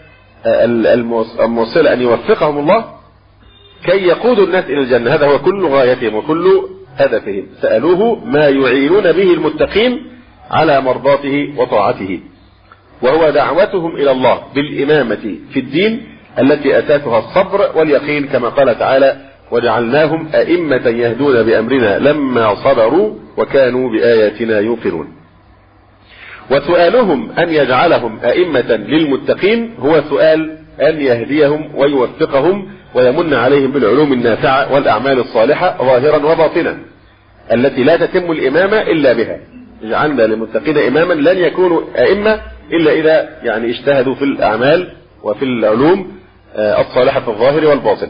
الموصلة أن يوفقهم الله كي يقودوا الناس إلى الجنة، هذا هو كل غايتهم وكل هدفهم. سألوه ما يعينون به المتقين على مرضاته وطاعته، وهو دعوتهم إلى الله بالإمامة في الدين التي أساسها الصبر واليقين، كما قال تعالى وجعلناهم أئمة يهدون بأمرنا لما صبروا وكانوا بآياتنا يوقنون. وسؤالهم أن يجعلهم أئمة للمتقين هو سؤال أن يهديهم ويوفقهم ويمن عليهم بالعلوم النافعة والأعمال الصالحة ظاهرا وباطنا التي لا تتم الإمامة إلا بها. جعلنا للمتقين إماما لن يكونوا أئمة إلا إذا يعني اجتهدوا في الأعمال وفي العلوم الصالحة في الظاهر والباطن.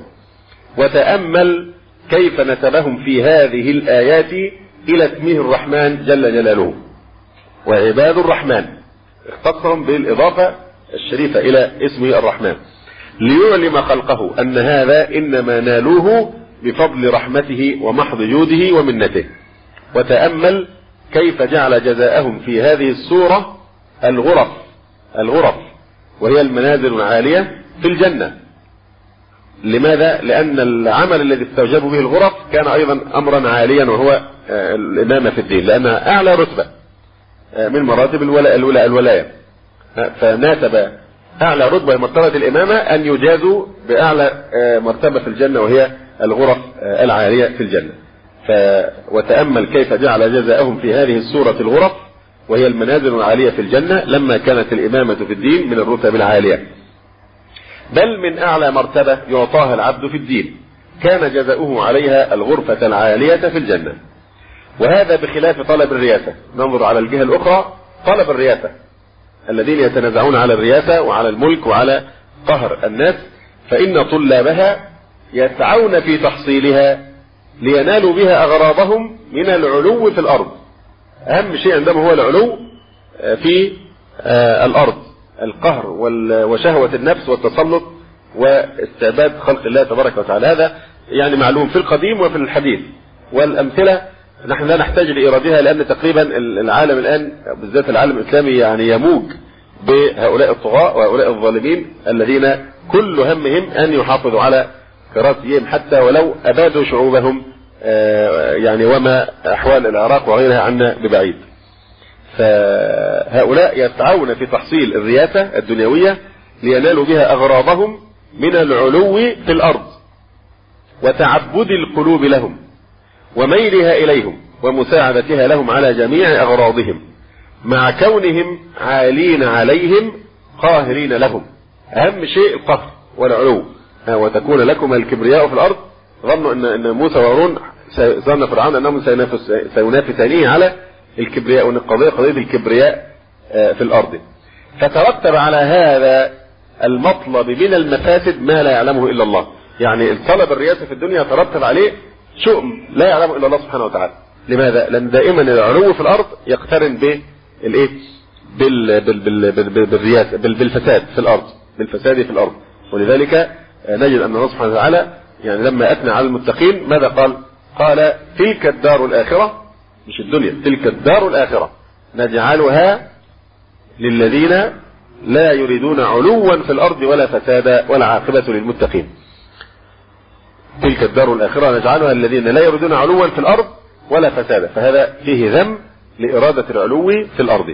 وتأمل كيف نسبهم في هذه الآيات إلى اسمه الرحمن جل جلاله، وعباد الرحمن اختصهم بالإضافة الشريفة إلى اسمه الرحمن، ليعلم خلقه أن هذا إنما نالوه بفضل رحمته ومحض جوده ومنته. وتأمل كيف جعل جزاءهم في هذه السورة الغرف وهي المنازل العالية في الجنة. لماذا؟ لأن العمل الذي استوجبوا به الغرف كان أيضا أمرا عاليا، وهو الإمامة في الدين، لأنها أعلى رتبة من مراتب الولاية، فناسب أعلى رتبة مرتبة الإمامة أن يجازوا بأعلى مرتبة في الجنة، وهي الغرف العالية في الجنة. وتأمل كيف جعل جزاءهم في هذه السورة الغرف وهي المنازل العالية في الجنة، لما كانت الإمامة في الدين من الرتب العالية، بل من أعلى مرتبة يعطاها العبد في الدين كان جزاؤه عليها الغرفة العالية في الجنة. وهذا بخلاف طلب الرياسة. ننظر على الجهة الأخرى، طلب الرياسة الذين يتنازعون على الرياسة وعلى الملك وعلى قهر الناس، فإن طلابها يسعون في تحصيلها لينالوا بها أغراضهم من العلو في الأرض. أهم شيء عندهم هو العلو في الأرض، القهر وشهوة النفس والتسلط واستعباد خلق الله تبارك وتعالى. هذا يعني معلوم في القديم وفي الحديث، والأمثلة نحن لا نحتاج لإيرادها، لأن تقريبا العالم الآن بالذات العالم الإسلامي يعني يموج بهؤلاء الطغاة وهؤلاء الظالمين الذين كل همهم أن يحافظوا على كراسيهم حتى ولو أبادوا شعوبهم، يعني وما أحوال العراق وغيرها عنا ببعيد. فهؤلاء يسعون في تحصيل الرياسة الدنيوية لينالوا بها أغراضهم من العلو في الأرض وتعبد القلوب لهم وميلها إليهم ومساعدتها لهم على جميع أغراضهم، مع كونهم عالين عليهم قاهرين لهم. أهم شيء القهر والعلو. وتكون لكم الكبرياء في الأرض. ظنوا أن موسى وهارون ظن فرعون أنهم سينافسانه على الكبرياء، وأن قضية الكبرياء في الأرض. فترتب على هذا المطلب من المفاسد ما لا يعلمه إلا الله. يعني الطلب الرئاسة في الدنيا يترتب عليه شؤم لا يعلمه إلا الله سبحانه وتعالى. لماذا؟ لأن دائما العلو في الأرض يقترن بالإيه؟ بالرياسة، بالفساد في الأرض، بالفساد في الأرض. ولذلك نجد أن الله سبحانه وتعالى يعني لما أثنى على المتقين ماذا قال؟ قال تلك الدار الآخرة، مش الدنيا، تلك الدار الآخرة نجعلها للذين لا يريدون علوا في الأرض ولا فسادا والعاقبة للمتقين. تلك الدار الآخرة نجعلها للذين لا يريدون علوا في الأرض ولا فسادا، فهذا فيه ذم لإرادة العلو في الأرض.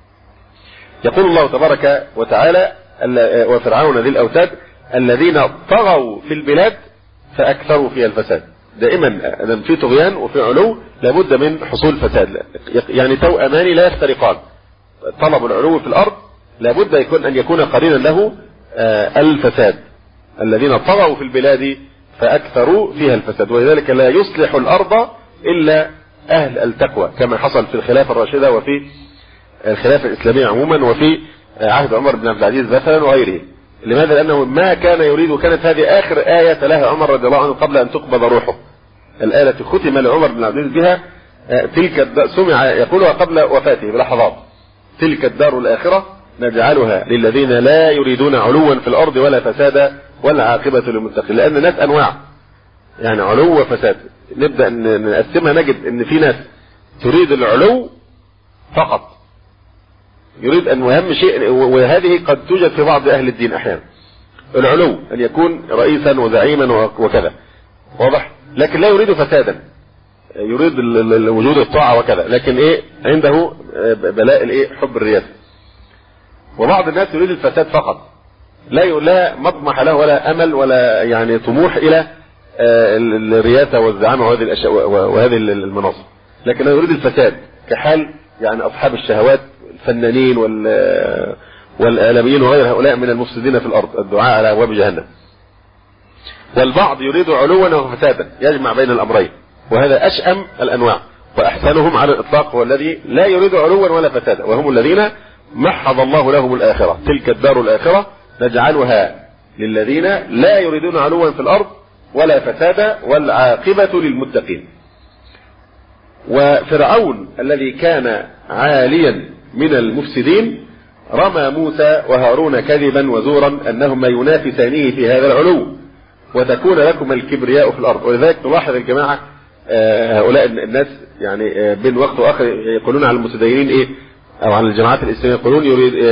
يقول الله تبارك وتعالى وفرعون ذي الأوتاد الذين طغوا في البلاد فأكثروا فيها الفساد. دائما في طغيان وفي علو لابد من حصول فساد، يعني توأمان لا يفترقان. طلب العلو في الأرض لابد أن يكون قرينا له الفساد. الذين طغوا في البلاد فأكثروا فيها الفساد، ولذلك لا يصلح الأرض إلا أهل التقوى، كما حصل في الخلافة الراشدة وفي الخلافة الإسلامية عموما وفي عهد عمر بن عبد العزيز مثلا وغيره. لماذا؟ لأنه ما كان يريد، وكانت هذه آخر آية تلاها عمر رضي الله عنه قبل أن تقبض روحه، الآية التي ختم لعمر بن عبد العزيز بها، تلك سمع يقولها قبل وفاته بلحظات، تلك الدار الآخرة نجعلها للذين لا يريدون علوا في الأرض ولا فسادا والعاقبة للمتقين. لأن الناس أنواع، يعني علو وفساد. نبدأ نقسمها نجد أن في ناس تريد العلو فقط، يريد أن مهم شيء، وهذه قد توجد في بعض أهل الدين أحيانا، العلو أن يكون رئيسا وزعيما وكذا، واضح، لكن لا يريد فسادا، يريد وجود الطاعة وكذا، لكن إيه عنده بلاء الإيه حب الرياسة. وبعض الناس يريد الفساد فقط، لا مطمح له ولا أمل ولا يعني طموح إلى الرياسة والزعامة وهذه الأشياء وهذه المناصب، لكن يريد الفساد كحال يعني أصحاب الشهوات، الفنانين والآلاميين وغير هؤلاء من المفسدين في الأرض، الدعاء على أبواب جهنم. والبعض يريد علوا وفسادا، يجمع بين الأمرين، وهذا أشأم الأنواع، وأحسنهم على الإطلاق هو الذي لا يريد علوا ولا فسادا، وهم الذين محض الله لهم الآخرة. تلك الدار الآخرة نجعلها للذين لا يريدون علوا في الأرض ولا فسادا والعاقبة للمتقين. وفرعون الذي كان عاليا من المفسدين رمى موسى وهارون كذبا وزورا أنهما ينافسانه في هذا العلو وتكون لكم الكبرياء في الأرض. ولذلك نلاحظ الجماعة هؤلاء الناس يعني بين وقت وآخر يقولون على المتدينين إيه، أو على الجماعات الإسلامية يقولون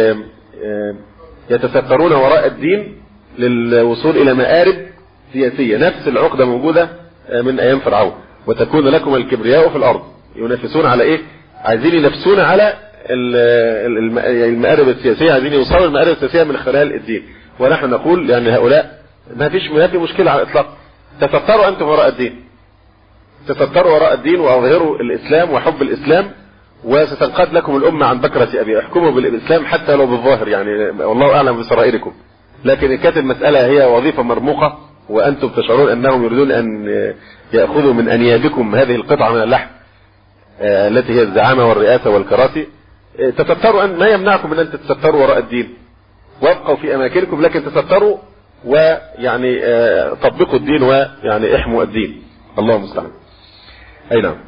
يتسترون وراء الدين للوصول إلى مآرب سياسية. نفس العقدة موجودة من أيام فرعون، وتكون لكم الكبرياء في الأرض. ينافسون على إيه؟ عايزين ينافسون على المآرب السياسية، عايزين يوصلوا المآرب السياسية من خلال الدين. ونحن نقول يعني هؤلاء ما في مشكلة على الإطلاق، تستروا أنتم وراء الدين، تستروا وراء الدين وأظهروا الإسلام وحب الإسلام، وستنقاد لكم الأمة عن بكرة أبي. احكموا بالإسلام حتى لو بالظاهر، يعني والله أعلم بسرائركم، لكن كانت المسألة هي وظيفة مرموقة وأنتم تشعرون أنهم يريدون أن يأخذوا من أنيابكم هذه القطعة من اللحم التي هي الزعامة والرئاسة والكراسي. تستروا، أن ما يمنعكم من أن تتستروا وراء الدين وابقوا في أماكنكم، لكن تستروا ويعني طبقوا الدين ويعني احموا الدين. الله المستعان. أي نعم.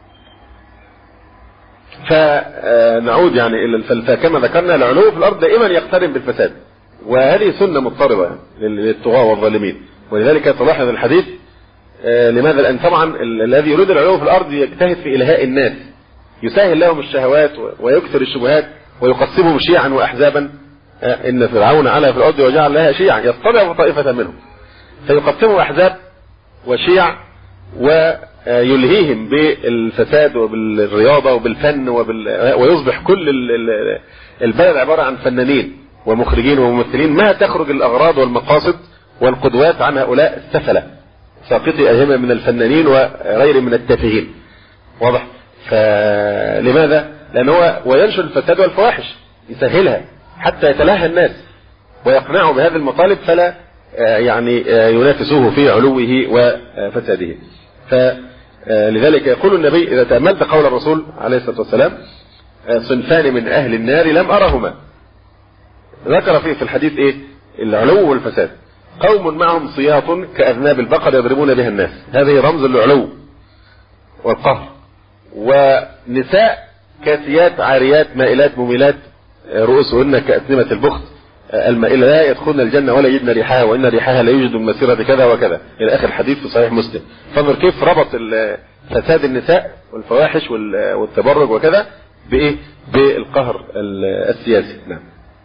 فنعود يعني فكما ذكرنا العلو في الأرض دائما يقترن بالفساد، وهذه سنة مضطربة يعني للطغاة والظالمين. ولذلك تلاحظ الحديث لماذا؟ لأن طبعا الذي يريد العلو في الأرض يجتهد في إلهاء الناس، يسهل لهم الشهوات ويكثر الشبهات ويقسمهم شيعا وأحزابا. إن فرعون علا في الأرض وجعل لها شيعا يطلع طائفة منهم، فيقسموا أحزاب وشيع ويلهيهم بالفساد وبالرياضة وبالفن ويصبح كل البلد عبارة عن فنانين ومخرجين وممثلين، ما تخرج الأغراض والمقاصد والقدوات عن هؤلاء السفلة ساقطي أهمة من الفنانين وغير من التافهين. واضح؟ فلماذا؟ لأنه وينشر الفساد والفواحش، يسهلها حتى يتلاهى الناس ويقنعوا بهذه المطالب، فلا يعني ينافسوه في علوه وفساده. فلذلك يقول النبي إذا تأملت قول الرسول عليه الصلاة والسلام صنفان من أهل النار لم أرهما، ذكر فيه في الحديث إيه؟ العلو والفساد. قوم معهم صياط كأذناب البقر يضربون بها الناس، هذه رمز العلو والقهر. ونساء كاسيات عاريات مائلات مميلات رؤوسهن كأسنمة البخت المائلة لا يدخلن الجنة ولا يجدن ريحها وإن ريحها لا يوجد من مسيرة كذا وكذا إلى آخر الحديث في صحيح مسلم. فانظر كيف ربط فساد النساء والفواحش والتبرج وكذا بإيه؟ بالقهر السياسي. نعم.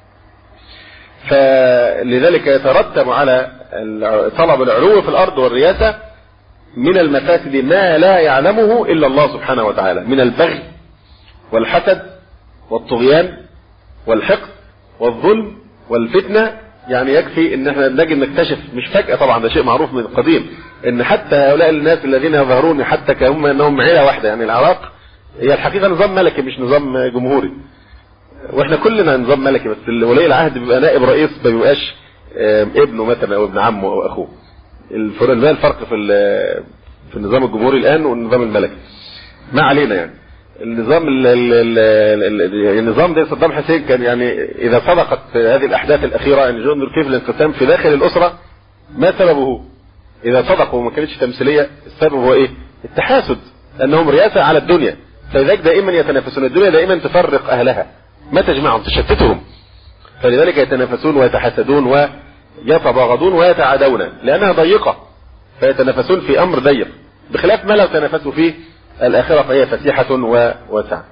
فلذلك يترتب على طلب العلو في الأرض والرياسة من المفاسد ما لا يعلمه إلا الله سبحانه وتعالى، من البغي والحسد والطغيان والحقد والظلم والفتنة. يعني يكفي ان احنا نجي نكتشف مش فجأة، طبعا ده شيء معروف من قديم، ان حتى هؤلاء الناس الذين يظهرون حتى كهم انهم عيلة واحدة. يعني العراق هي الحقيقة نظام ملكي مش نظام جمهوري، واحنا كلنا نظام ملكي، بس ولي العهد بيبقى نائب رئيس ما بيبقاش ابنه مثلا او ابن عمه او اخوه. الفرق في النظام الجمهوري الان والنظام الملكي. ما علينا. يعني النظام ده صدام حسين كان يعني اذا صدقت هذه الاحداث الاخيره يعني جندر كيف الانقسام في داخل الاسره ما سببه؟ اذا صدقوا وما كانتش تمثيليه السبب هو ايه؟ التحاسد، انهم رئاسه على الدنيا، فلذلك دائما يتنافسون. الدنيا دائما تفرق اهلها ما تجمعهم، تشتتهم، فلذلك يتنافسون ويتحاسدون ويتباغضون ويتعادون لانها ضيقه، فيتنافسون في امر ضيق، بخلاف ما لو تنافسوا فيه الآخرة فهي فسيحة وواسعة.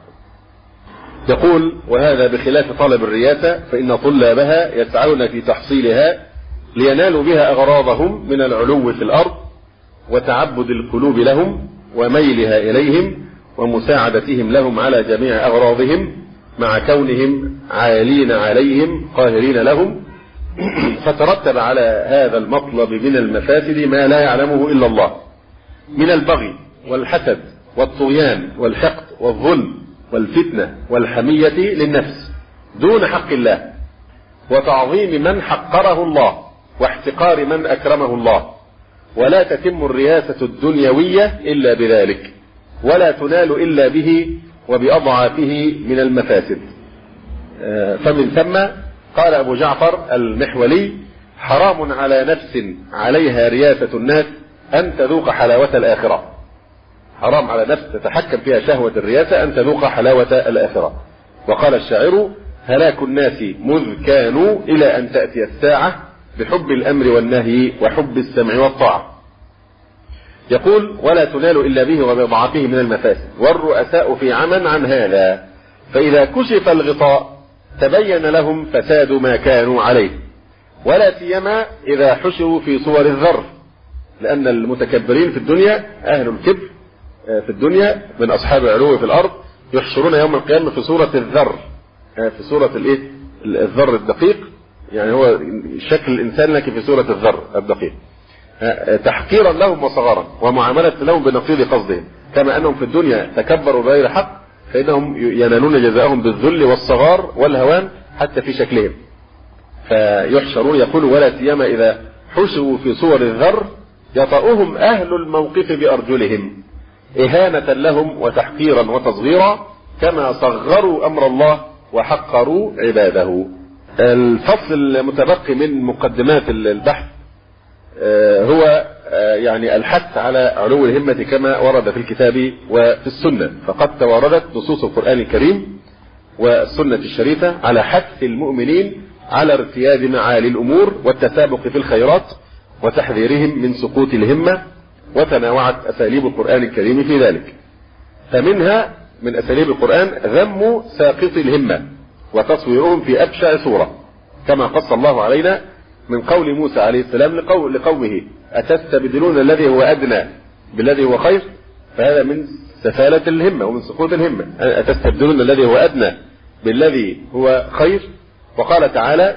يقول: وهذا بخلاف طلب الرياسة، فإن طلابها يسعون في تحصيلها لينالوا بها أغراضهم من العلو في الأرض وتعبد القلوب لهم وميلها إليهم ومساعدتهم لهم على جميع أغراضهم مع كونهم عالين عليهم قاهرين لهم. فترتب على هذا المطلب من المفاسد ما لا يعلمه إلا الله من البغي والحسد والطغيان والحقد والظلم والفتنة والحمية للنفس دون حق الله، وتعظيم من حقره الله واحتقار من أكرمه الله. ولا تتم الرياسة الدنيوية إلا بذلك، ولا تنال إلا به وبأضعافه من المفاسد. فمن ثم قال أبو جعفر المحولي: حرام على نفس عليها رياسة الناس أن تذوق حلاوة الآخرة. حرام على نفس تتحكم فيها شهوة الرياسة أن تذوق حلاوة الآخرة. وقال الشاعر: هلاك الناس مذ كانوا إلى أن تأتي الساعة بحب الأمر والنهي وحب السمع والطاعة. يقول: ولا تنال إلا به وبضعفه من المفاسد، والرؤساء في عمى عن هذا، فإذا كشف الغطاء تبين لهم فساد ما كانوا عليه، ولا سيما إذا حشروا في صور الذر، لأن المتكبرين في الدنيا أهل الكبر في الدنيا من أصحاب العلو في الأرض يحشرون يوم القيامة في صورة الذر، في صورة الذر الدقيق، يعني هو شكل الإنسان لكن في صورة الذر الدقيق، تحقيرا لهم وصغارا ومعاملة لهم بنقيض قصدهم. كما أنهم في الدنيا تكبروا بغير حق فإنهم ينالون جزاءهم بالذل والصغار والهوان حتى في شكلهم. فيحشرون، يقول: ولا سيما إذا حشروا في صور الذر يطأهم أهل الموقف بأرجلهم إهانة لهم وتحقيرا وتصغيرا، كما صغروا أمر الله وحقروا عباده. الفصل المتبقي من مقدمات البحث هو يعني الحث على علو الهمة كما ورد في الكتاب وفي السنة، فقد تواردت نصوص القرآن الكريم والسنة الشريفة على حث المؤمنين على ارتياد معالي الأمور والتسابق في الخيرات وتحذيرهم من سقوط الهمة، وتناوعت أساليب القرآن الكريم في ذلك. فمنها من أساليب القرآن ذم ساقط الهمة وتصويرهم في أبشع صورة، كما قص الله علينا من قول موسى عليه السلام لقومه: أتستبدلون الذي هو أدنى بالذي هو خير؟ فهذا من سفالة الهمة ومن سقوط الهمة. أتستبدلون الذي هو أدنى بالذي هو خير. وقال تعالى: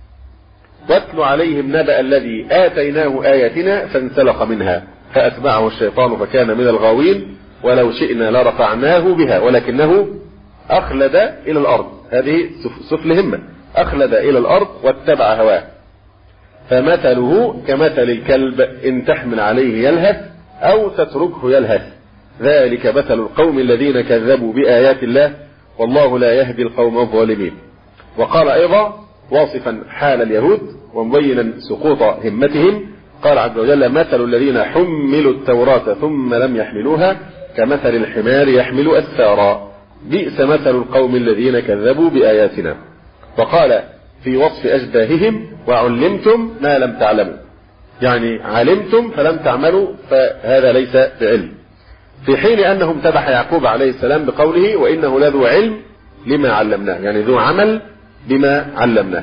واتل عليهم نبأ الذي آتيناه آياتنا فانسلخ منها فأتبعه الشيطان فكان من الغاوين ولو شئنا لرفعناه بها ولكنه أخلد إلى الأرض. هذه سفل همة، أخلد إلى الأرض واتبع هواه، فمثله كمثل الكلب إن تحمل عليه يلهث أو تتركه يلهث، ذلك مثل القوم الذين كذبوا بآيات الله والله لا يهدي القوم الظالمين. وقال أيضا واصفا حال اليهود: ومبينا سقوط همتهم. قال عز وجل: مثل الذين حملوا التوراة ثم لم يحملوها كمثل الحمار يحمل أسفارا بئس مثل القوم الذين كذبوا بآياتنا. وقال في وصف أشباههم: وعلمتم ما لم تعلموا، يعني علمتم فلم تعملوا، فهذا ليس بعلم. في حين أنه امتدح يعقوب عليه السلام بقوله: وإنه لذو علم لما علمناه، يعني ذو عمل بما علمناه.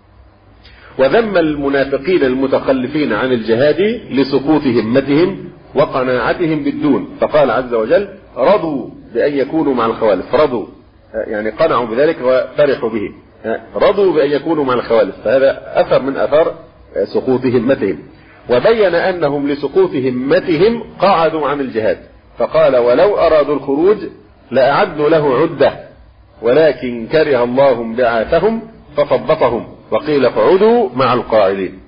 وذم المنافقين المتخلفين عن الجهاد لسقوط همتهم وقناعتهم بالدون، فقال عز وجل: رضوا بأن يكونوا مع الخوالف. رضوا يعني قنعوا بذلك وفرحوا به، رضوا بأن يكونوا مع الخوالف، فهذا أثر من أثار سقوط همتهم. وبين أنهم لسقوط همتهم قعدوا عن الجهاد، فقال: ولو أرادوا الخروج لأعدوا له عدة ولكن كره الله انبعاثهم فثبطهم وقيل اقعدوا مع القاعدين.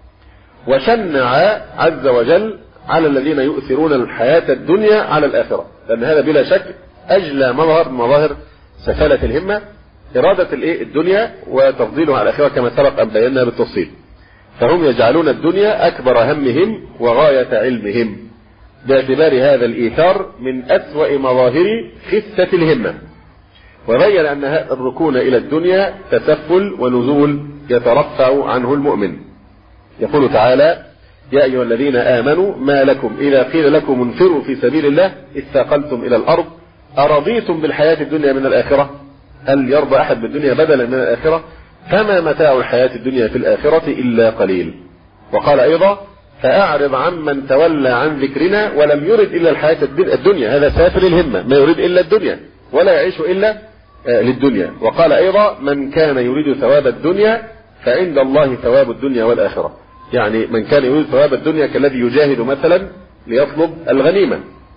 وشنع عز وجل على الذين يؤثرون الحياة الدنيا على الآخرة، لأن هذا بلا شك أجلى مظاهر سفالة الهمة، إرادة الدنيا وتفضيلها على الآخرة كما سبق أن بينا بالتفصيل. فهم يجعلون الدنيا أكبر همهم وغاية علمهم، باعتبار هذا الإيثار من أسوأ مظاهر خسة الهمة. وبين أن الركون إلى الدنيا تسفل ونزول يترفع عنه المؤمن. يقول تعالى: يا أيها الذين آمنوا ما لكم إذا قيل لكم انفروا في سبيل الله اثاقلتم إلى الأرض أرضيتم بالحياة الدنيا من الآخرة؟ هل يرضى أحد بالدنيا بدلا من الآخرة؟ فما متاع الحياة الدنيا في الآخرة إلا قليل. وقال أيضا: فأعرض عمن تولى عن ذكرنا ولم يرد إلا الحياة الدنيا، هذا سافل الهمة، ما يريد إلا الدنيا ولا يعيش إلا للدنيا. وقال أيضا: من كان يريد ثواب الدنيا فعند الله ثواب الدنيا والآخرة، يعني من كان يريد ثواب الدنيا كالذي يجاهد مثلا ليطلب الغنيمة،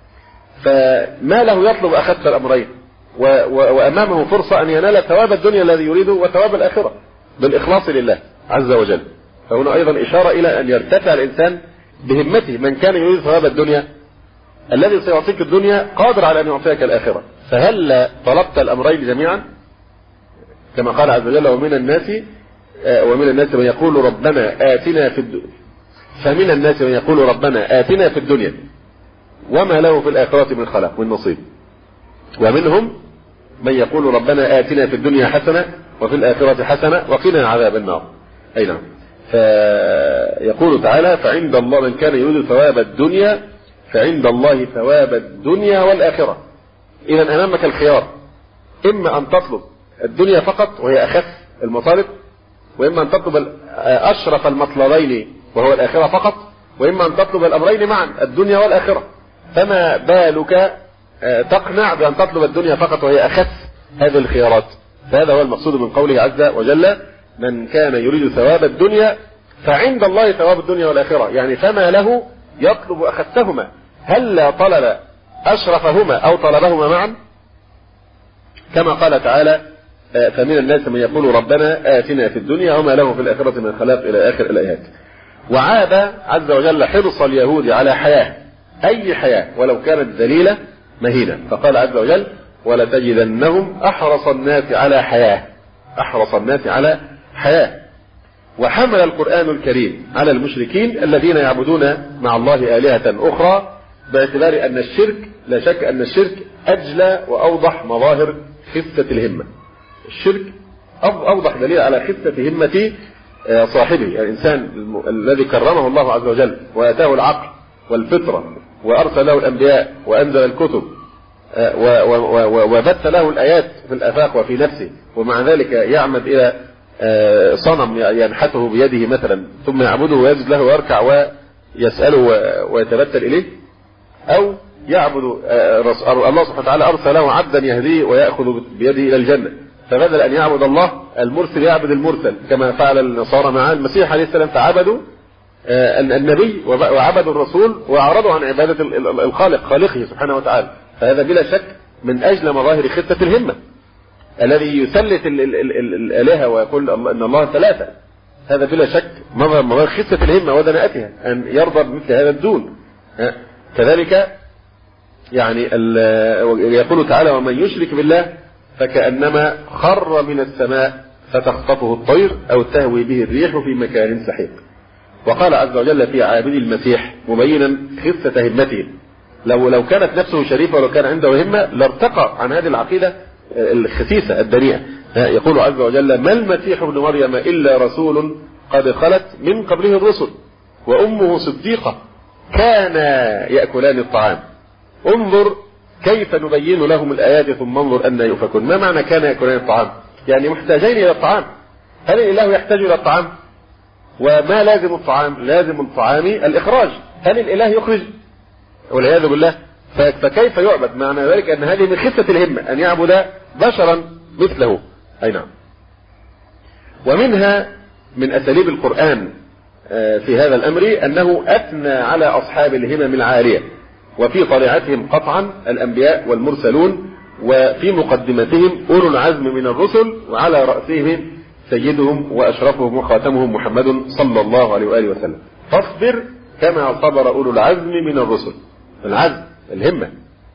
فما له يطلب أخف الأمرين، وأمامه فرصة أن ينال ثواب الدنيا الذي يريده وثواب الآخرة بالإخلاص لله عز وجل. فهنا أيضا إشارة إلى أن يرتفع الإنسان بهمته. من كان يريد ثواب الدنيا الذي سيعطيك الدنيا قادر على أن يعطيك الآخرة، فهل طلبت الأمرين جميعا؟ كما قال عز وجل: ومن الناس من يقول ربنا آتنا في الدنيا، فمن الناس من يقول ربنا آتنا في الدنيا وما له في الآخرة من خلاق من نصيب، ومنهم من يقول ربنا آتنا في الدنيا حسنة وفي الآخرة حسنة وقنا عذاب النار. أي نعم. فيقول تعالى: فعند الله من كان يريد ثواب الدنيا فعند الله ثواب الدنيا والآخرة. إذا أمامك الخيار، إما أن تطلب الدنيا فقط وهي أخف المطالب، وإما أن تطلب أشرف المطلبين وهو الآخرة فقط، وإما أن تطلب الأمرين معا الدنيا والآخرة. فما بالك تقنع بأن تطلب الدنيا فقط وهي أخف هذه الخيارات؟ فهذا هو المقصود من قوله عز وجل: من كان يريد ثواب الدنيا فعند الله ثواب الدنيا والآخرة، يعني فما له يطلب أخفهما، هل طلب أشرفهما أو طلبهما معا؟ كما قال تعالى: فمن الناس من يقول ربنا آتنا في الدنيا وما له في الآخرة من خلاق إلى آخر الآيات. وعاب عز وجل حرص اليهود على حياة، أي حياة ولو كانت ذليلة مهينة، فقال عز وجل: ولتجدنهم أحرص الناس على حياة، أحرص الناس على حياة. وحمل القرآن الكريم على المشركين الذين يعبدون مع الله آلهة أخرى، باعتبار أن الشرك، لا شك أن الشرك أجلى وأوضح مظاهر خسة الهمة. الشرك أوضح دليل على خسة همة صاحبه، الإنسان الذي كرمه الله عز وجل وآتاه العقل والفطرة وأرسل له الأنبياء وأنزل الكتب وبث له الآيات في الآفاق وفي نفسه، ومع ذلك يعمد إلى صنم ينحته بيده مثلا ثم يعبده ويسجد له ويركع ويسأله ويتبتل إليه، أو يعبد الله سبحانه وتعالى أرسل له عبدا يهديه ويأخذ بيده إلى الجنة، فبدل أن يعبد الله المرسل يعبد المرسل، كما فعل النصارى مع المسيح عليه السلام، فعبدوا النبي وعبدوا الرسول وأعرضوا عن عبادة الخالق خالقه سبحانه وتعالى. فهذا بلا شك من أجل مظاهر خسة الهمة، الذي يثلث الآلهة ويقول أن الله ثلاثة، هذا بلا شك مظاهر خسة الهمة ودناءتها، أن يرضى بمثل هذا الدون. كذلك يعني يقول تعالى: ومن يشرك بالله فكأنما خر من السماء فتخطفه الطير أو تهوي به الريح في مكان سحيق. وقال عز وجل في عابدي المسيح مبينا خفة همته، لو كانت نفسه شريفة ولو كان عنده همة لارتقى عن هذه العقيدة الخسيسة الدنيئة. يقول عز وجل: ما المسيح ابن مريم إلا رسول قد خلت من قبله الرسل وأمه صديقة كانا يأكلان الطعام. انظر كيف نبين لهم الآيات ثم انظر أن يؤفكون. ما معنى كان يأكلان الطعام؟ يعني محتاجين إلى الطعام. هل الإله يحتاج إلى الطعام؟ وما لازم الطعام؟ لازم الطعام الإخراج. هل الإله يخرج؟ والعياذ بالله. فكيف يعبد؟ معنى ذلك أن هذه من خفة الهمة أن يعبد بشرا مثله. أي نعم. ومنها من أساليب القرآن في هذا الأمر أنه أثنى على أصحاب الهمم العالية، وفي طليعتهم قطعا الأنبياء والمرسلون، وفي مقدمتهم أولو العزم من الرسل، وعلى رأسهم سيدهم وأشرفهم وخاتمهم محمد صلى الله عليه وآله وسلم. فاصبر كما صبر أولو العزم من الرسل. العزم الهمة.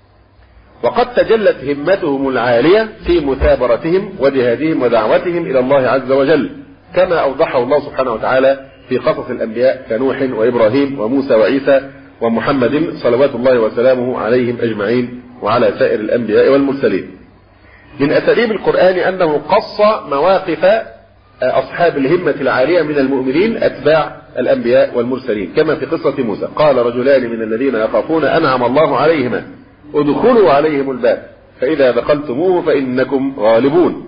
وقد تجلت همتهم العالية في مثابرتهم وجهادهم ودعوتهم إلى الله عز وجل، كما أوضحه الله سبحانه وتعالى في قصص الأنبياء كنوح وإبراهيم وموسى وعيسى ومحمد صلوات الله وسلامه عليهم أجمعين وعلى سائر الأنبياء والمرسلين. من أساليب القرآن أنه قص مواقف أصحاب الهمة العالية من المؤمنين أتباع الأنبياء والمرسلين، كما في قصة موسى: قال رجلان من الذين يخافون أنعم الله عليهما ادخلوا عليهم الباب فإذا دخلتموه فإنكم غالبون.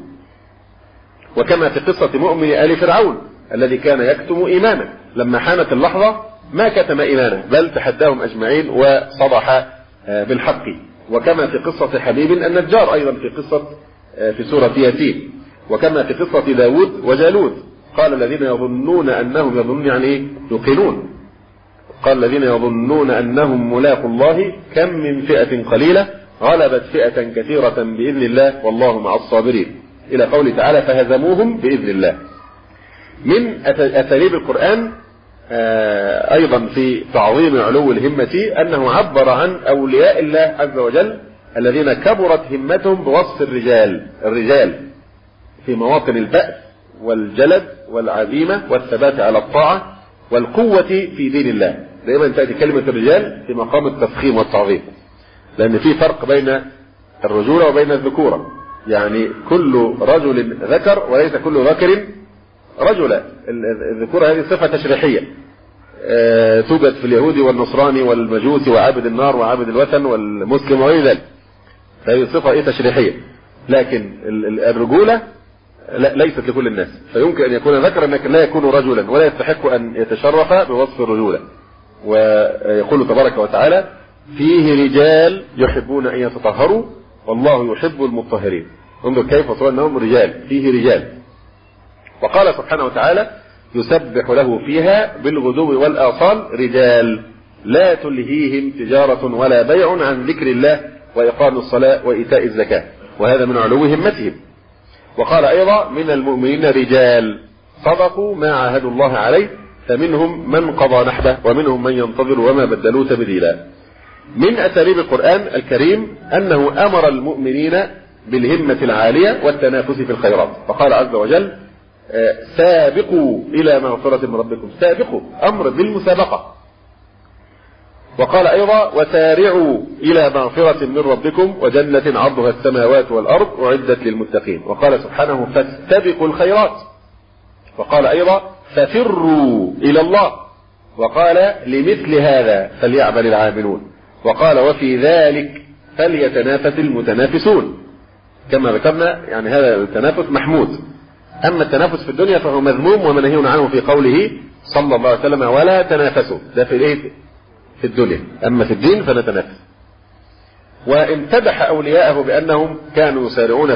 وكما في قصة مؤمن آل فرعون الذي كان يكتم إيمانه، لما حانت اللحظة ما كتم إيمانه بل تحداهم أجمعين وصدح بالحق. وكما في قصة حبيب النجار أيضا في سورة ياسين. وكما في قصة داود وجالوت: قال الذين يظنون أنهم يوقنون قال الذين يظنون أنهم ملاقوا الله كم من فئة قليلة غلبت فئة كثيرة بإذن الله والله مع الصابرين، إلى قوله تعالى: فهزموهم بإذن الله. من أساليب القرآن أيضا في تعظيم علو الهمة أنه عبر عن أولياء الله عز وجل الذين كبرت همتهم بوصف الرجال في مواطن البأس والجلد والعزيمة والثبات على الطاعة والقوة في دين الله. دائما تأتي كلمة الرجال في مقام التفخيم والتعظيم، لأن في فرق بين الرجولة وبين الذكورة. يعني كل رجل ذكر وليس كل ذكر رجلا. الذكورة هذه صفة تشريحية توجد في اليهودي والنصراني والمجوسي وعابد النار وعابد الوثن والمسلم وغير ذلك، فهي صفة تشريحية. لكن الرجولة ليست لكل الناس، فيمكن أن يكون ذكرا لكن لا يكون رجلا ولا يستحق أن يتشرف بوصف الرجولة. ويقول تبارك وتعالى: فيه رجال يحبون أن يتطهروا والله يحب المطهرين. انظر كيف وصل أنهم رجال، فيه رجال. وقال سبحانه وتعالى: يسبح له فيها بالغدو والآصال رجال لا تلهيهم تجارة ولا بيع عن ذكر الله وإقام الصلاة وإيتاء الزكاة. وهذا من علو همتهم. وقال أيضا: من المؤمنين رجال صدقوا ما عاهدوا الله عليه فمنهم من قضى نحبه ومنهم من ينتظر وما بدلوا تبديلا. من أساليب القرآن الكريم أنه أمر المؤمنين بالهمة العالية والتنافس في الخيرات، فقال عز وجل: سابقوا إلى مغفرة من ربكم. سابقوا أمر بالمسابقة. وقال أيضا: وسارعوا إلى مغفرة من ربكم وجنة عرضها السماوات والأرض أعدت للمتقين. وقال سبحانه: فاستبقوا الخيرات. وقال أيضا: ففروا إلى الله. وقال: لمثل هذا فليعمل العاملون. وقال: وفي ذلك فليتنافس المتنافسون. كما ذكرنا يعني هذا التنافس محمود. أما التنافس في الدنيا فهو مذموم ومنهي عنه في قوله صلى الله عليه وسلم: ولا تنافسوا. ده في الدنيا. أما في الدين فنتنافس. وامتدح أولياءه بأنهم كانوا يسارعون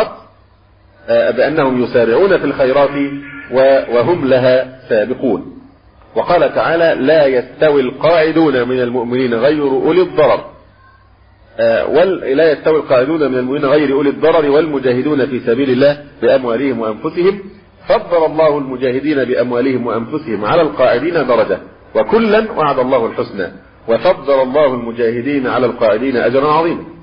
في الخيرات وهم لها سابقون. وقال تعالى: لا يستوي القاعدون من المؤمنين غير أولي الضرر والمجاهدون في سبيل الله بأموالهم وأنفسهم فضل الله المجاهدين بأموالهم وأنفسهم على القاعدين درجة وكلا وعد الله الحسنى وفضل الله المجاهدين على القاعدين أجرا عظيما.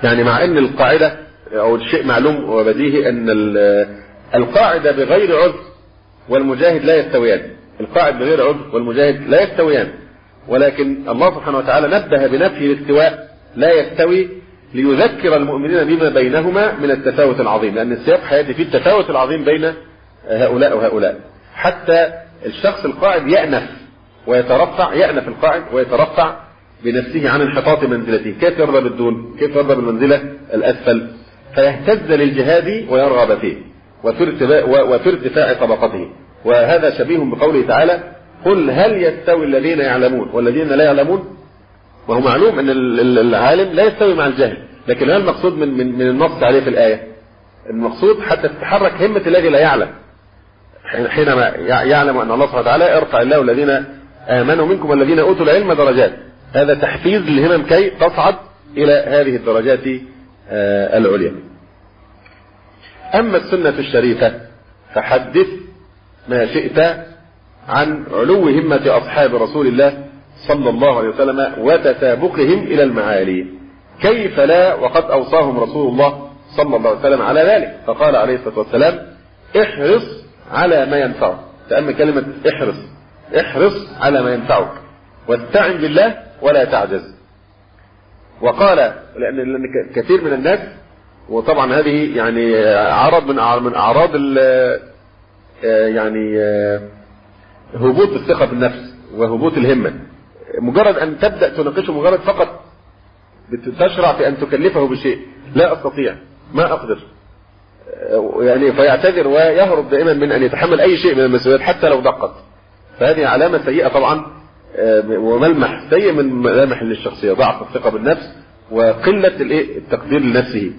يعني مع ان القاعدة او الشيء معلوم وبديهي ان القاعدة بغير عذر والمجاهد لا يستويان، القاعد بغير عذر والمجاهد لا يستويان، ولكن الله سبحانه وتعالى نبه بنفي الاستواء لا يستوي ليذكر المؤمنين بما بينهما من التفاوت العظيم، لأن السياق هيأتي فيه التفاوت العظيم بين هؤلاء وهؤلاء، حتى الشخص القاعد يأنف ويترفع، يأنف القاعد ويترفع بنفسه عن انحطاط منزلته، كيف يرضى بالدون؟ كيف يرضى بالمنزلة الأسفل؟ فيهتز للجهاد ويرغب فيه وفي ارتفاع طبقته. وهذا شبيه بقوله تعالى: قل هل يستوي الذين يعلمون والذين لا يعلمون؟ وهو معلوم ان العالم لا يستوي مع الجاهل، لكن ما المقصود من النص عليه في الآية؟ المقصود حتى تتحرك همة الذي لا يعلم، حينما يعلم ان الله سبحانه وتعالى يرفع الله الذين آمنوا منكم والذين أوتوا العلم درجات، هذا تحفيز للهمم كي تصعد إلى هذه الدرجات العليا. أما السنة الشريفة فحدث ما شئت عن علو همة أصحاب رسول الله صلى الله عليه وسلم وتسابقهم إلى المعالي، كيف لا وقد أوصاهم رسول الله صلى الله عليه وسلم على ذلك، فقال عليه الصلاة والسلام: احرص على ما ينفعك. تأمل كلمة احرص، احرص على ما ينفعك واستعن بالله ولا تعجز. وقال لأن كثير من الناس، وطبعا هذه يعني عرض من أعراض يعني هبوط الثقة بالنفس وهبوط الهمة، مجرد أن تبدأ تناقشه، مجرد فقط تشرع في أن تكلفه بشيء: لا أستطيع، ما أقدر، يعني فيعتذر ويهرب دائما من أن يتحمل أي شيء من المسؤوليات حتى لو دقت. فهذه علامة سيئة طبعا، وملمح سيء من ملامح للشخصية، ضعف الثقة بالنفس وقلة التقدير لنفسه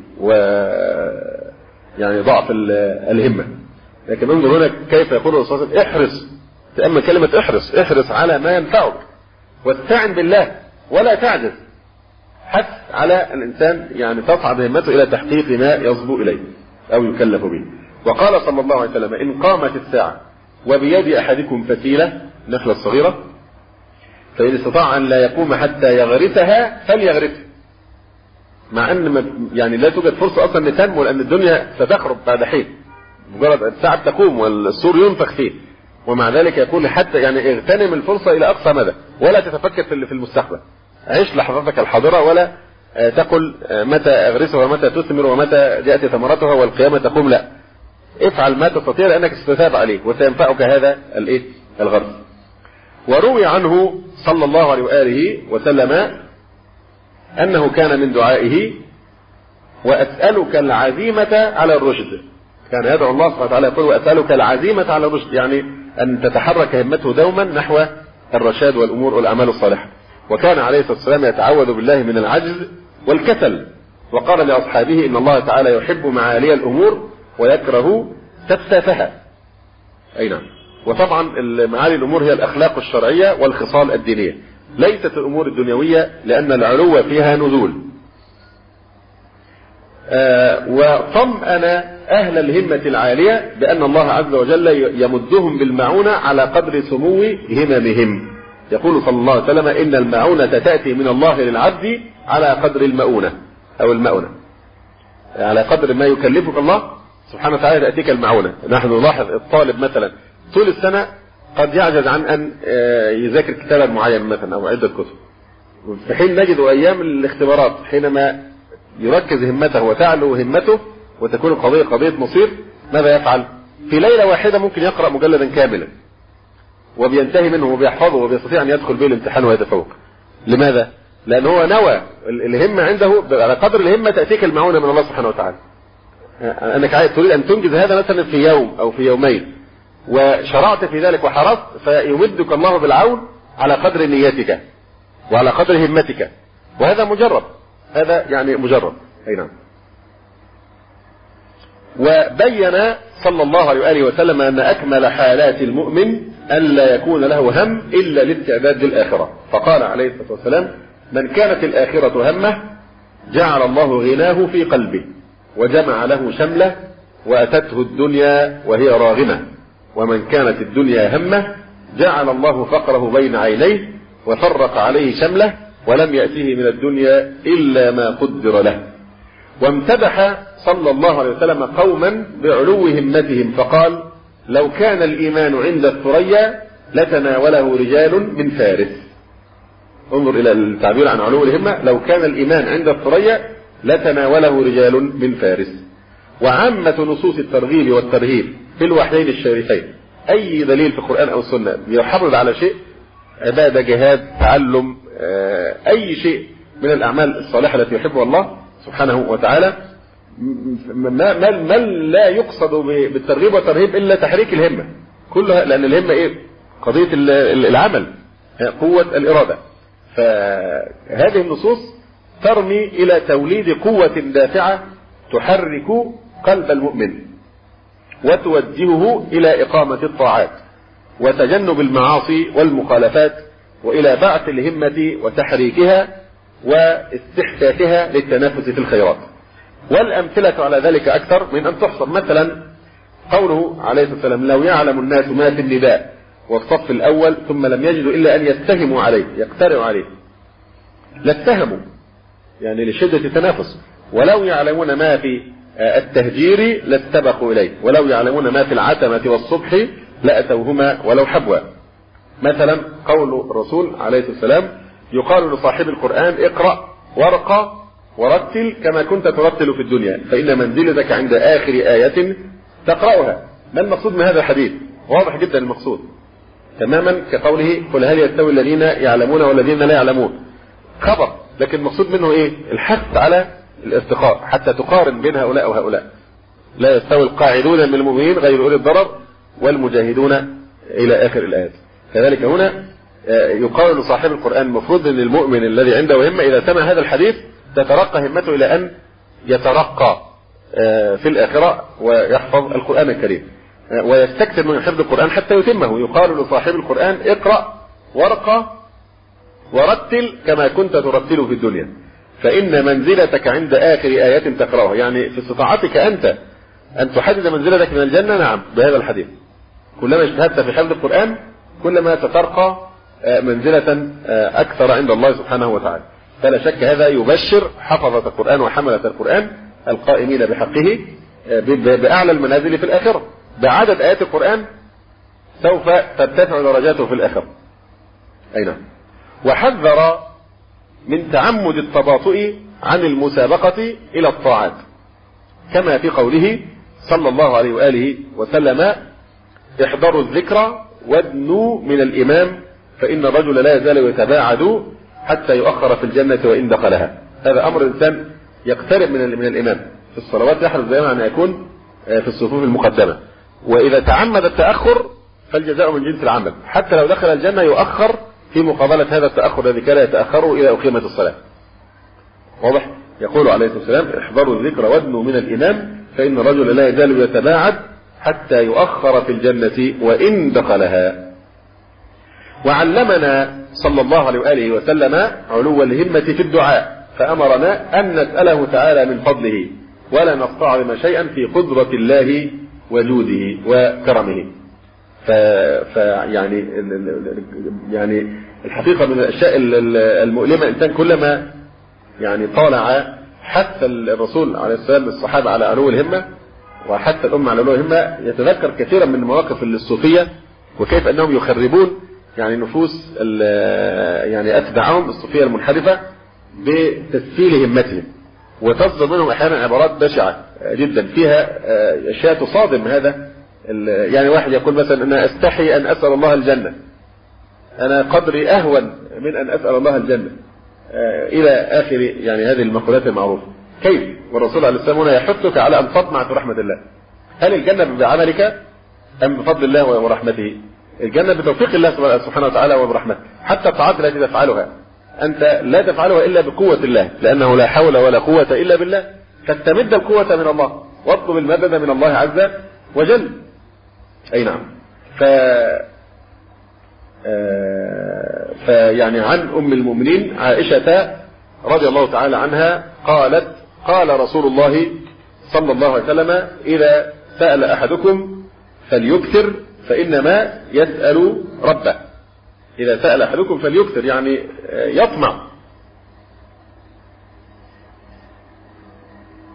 يعني ضعف الهمة. لكن انظر هنا كيف يقول الرسول صلى الله عليه وسلم: احرص. تأمل كلمة احرص، احرص على ما ينفعك واستعن بالله ولا تعجز. حث على الإنسان يعني تصعد همته إلى تحقيق ما يصبو إليه أو يكلف به. وقال صلى الله عليه وسلم: إن قامت الساعة وبيد أحدكم فتيلة، نخلة صغيرة، فإن استطاع أن لا يقوم حتى يغرسها فليغرسها. مع أن يعني لا توجد فرصة أصلا لتنمو، لأن الدنيا ستخرب بعد حين، مجرد الساعة تقوم والسور ينفخ فيه، ومع ذلك يقول حتى يعني اغتنم الفرصة إلى أقصى مدى، ولا تتفكر في المستقبل، عيش لحظتك الحاضرة، ولا تقل متى أغرسها ومتى تثمر ومتى جاءت ثمرتها والقيامة تقوم، لا، افعل ما تستطيع لأنك ستثاب عليه وسينفعك هذا الغرس. وروي عنه صلى الله عليه وآله وسلم أنه كان من دعائه: وأسألك العزيمة على الرشد. كان يدعو الله سبحانه وتعالى يقول: وأسألك العزيمة على الرشد، يعني أن تتحرك همته دوما نحو الرشاد والأمور والأعمال الصالحة. وكان عليه الصلاة والسلام يتعوذ بالله من العجز والكسل، وقال لأصحابه: إن الله تعالى يحب معالي الأمور ويكره سفسافها. أي نعم. وطبعا معالي الأمور هي الأخلاق الشرعية والخصال الدينية، ليست الأمور الدنيوية، لأن العلو فيها نزول. وطمأن أهل الهمة العالية بأن الله عز وجل يمدهم بالمعونة على قدر سمو هممهم. يقول صلى الله عليه وسلم: إن المعونة تأتي من الله للعبد على قدر المؤونة أو المؤونة، على قدر ما يكلفك الله سبحانه وتعالى تأتيك المعونة. نحن نلاحظ الطالب مثلا طول السنة قد يعجز عن أن يذاكر كتابا معين مثلا أو عدة كتب، في حين نجد أيام الاختبارات حينما يركز همته وتعلو همته وتكون القضية قضية مصير، ماذا يفعل؟ في ليلة واحدة ممكن يقرأ مجلدا كاملا وبينتهي منه وبيحفظه وبيستطيع أن يدخل به الامتحان ويتفوق. لماذا؟ لأن هو نوى الهمة عنده، على قدر الهمة تأتيك المعونة من الله سبحانه وتعالى. أنك عايز تريد أن تنجز هذا مثلا في يوم أو في يومين وشرعت في ذلك وحرصت، فيمدك الله بالعون على قدر نيتك وعلى قدر همتك، وهذا مجرب، هذا يعني مجرب. أي نعم. وبين صلى الله عليه وآله وسلم أن أكمل حالات المؤمن ألا يكون له هم إلا الاستعداد للآخرة، فقال عليه الصلاة والسلام: من كانت الآخرة همه جعل الله غناه في قلبه وجمع له شمله وأتته الدنيا وهي راغمة، ومن كانت الدنيا همه جعل الله فقره بين عينيه وفرق عليه شمله ولم يأته من الدنيا إلا ما قدر له. وامتدح صلى الله عليه وسلم قوما بعلو همتهم فقال: لو كان الإيمان عند الثريا لتناوله رجال من فارس. انظر إلى التعبير عن علو الهمة: لو كان الإيمان عند الثريا لتناوله رجال من فارس. وعامة نصوص الترغيب والترهيب في الوحيين الشريفين، أي دليل في القرآن أو السنة يحرض على شيء، عبادة، جهاد، تعلم، أي شيء من الأعمال الصالحة التي يحبها الله سبحانه وتعالى، ما لا يقصد بالترغيب والترهيب إلا تحريك الهمة كلها، لأن الهمة إيه؟ قضية العمل، قوة الإرادة. فهذه النصوص ترمي إلى توليد قوة دافعة تحرك قلب المؤمن وتوجهه إلى إقامة الطاعات وتجنب المعاصي والمخالفات، وإلى بعث الهمة وتحريكها واستحثاثها للتنافس في الخيرات. والأمثلة على ذلك أكثر من أن تحصر. مثلا قوله عليه الصلاة والسلام: لو يعلم الناس ما في النداء والصف الأول ثم لم يجدوا إلا أن يتهموا عليه، يقترعوا عليه، لاتهموا يعني لشدة التنافس. ولو يعلمون ما في التهجير لاستبقوا إليه، ولو يعلمون ما في العتمة والصبح لأتوهما ولو حبوا. مثلا قول الرسول عليه الصلاة والسلام: يقال لصاحب القرآن: اقرأ وارقى ورتل كما كنت ترتل في الدنيا، فإن منزلتك عند آخر آية تقرأها. ما المقصود من هذا الحديث؟ واضح جدا المقصود، تماما كقوله: قل هل يستوي الذين يعلمون والذين لا يعلمون. خبر، لكن المقصود منه ايه؟ الحث على الاستقاء حتى تقارن بين هؤلاء وهؤلاء. لا يستوي القاعدون من المؤمنين غير أولي الضرر والمجاهدون إلى آخر الآيات. كذلك هنا يقال لصاحب القرآن: المفروض أن المؤمن الذي عنده همة إذا سمع هذا الحديث تترقى همته إلى أن يترقى في الآخرة ويحفظ القرآن الكريم ويستكثر من حفظ القرآن حتى يتمه. يقال لصاحب القرآن: اقرأ وارقى ورتل كما كنت ترتل في الدنيا، فإن منزلتك عند آخر آيات تقرأها. يعني في استطاعتك أنت أن تحدد منزلتك من الجنة، نعم، بهذا الحديث. كلما اجتهدت في حفظ القرآن كلما تترقى منزلة أكثر عند الله سبحانه وتعالى. فلا شك هذا يبشر حفظة القرآن وحملة القرآن القائمين بحقه بأعلى المنازل في الآخرة. بعدد آيات القرآن سوف ترتفع درجاته في الآخرة. أي نعم. وحذر من تعمد التباطؤ عن المسابقة إلى الطاعات، كما في قوله صلى الله عليه وآله وسلم: احذروا الذكر وادنوا من الإمام فإن الرجل لا يزال يتباعد حتى يؤخر في الجنة وإن دخلها. هذا أمر الإنسان يقترب من الإمام في الصلوات، يحرص دائما أن يكون في الصفوف المقدمة. وإذا تعمد التأخر فالجزاء من جنس العمل، حتى لو دخل الجنة يؤخر في مقابلة هذا التأخر الذي كان يتأخره إلى أقيمة الصلاة. واضح؟ يقول عليه الصلاة والسلام: احذروا الذكر وادنوا من الإمام فإن الرجل لا يزال يتباعد حتى يؤخر في الجنة وإن دخلها. وعلمنا صلى الله عليه وآله وسلم علو الهمة في الدعاء، فأمرنا أن نسأله تعالى من فضله ولا نستعظم شيئا في قدرة الله وجوده وكرمه. يعني الحقيقة من الأشياء المؤلمة إنسان كلما يعني طالع حتى الرسول عليه السلام الصحابة على علو الهمة وحتى الأمة على علو الهمة يتذكر كثيرا من المواقف الصوفية وكيف أنهم يخربون يعني نفوس يعني أتباعهم الصوفية المنحرفة بتسفيل همتهم، وتصدر منهم أحيانا عبارات بشعة جدا فيها أشياء تصادم هذا. يعني واحد يقول مثلا: أنا أستحي أن أسأل الله الجنة، أنا قدري أهون من أن أسأل الله الجنة، إلى آخر يعني هذه المقولات المعروفة. كيف؟ والرسول عليه السلام هنا يحثك على أن تطمع في رحمة الله. هل الجنة بعملك أم بفضل الله ورحمته؟ الجنة بتوفيق الله سبحانه وتعالى وبرحمته. حتى الطاعات التي تفعلها أنت لا تفعلها إلا بقوة الله، لأنه لا حول ولا قوة إلا بالله، فاستمد القوة من الله واطلب المدد من الله عز وجل. أي نعم. فيعني عن أم المؤمنين عائشة رضي الله تعالى عنها قالت: قال رسول الله صلى الله عليه وسلم: إذا سأل أحدكم فليكثر فإنما يسأل ربه. إذا سأل أحدكم فليكثر يعني يطمع.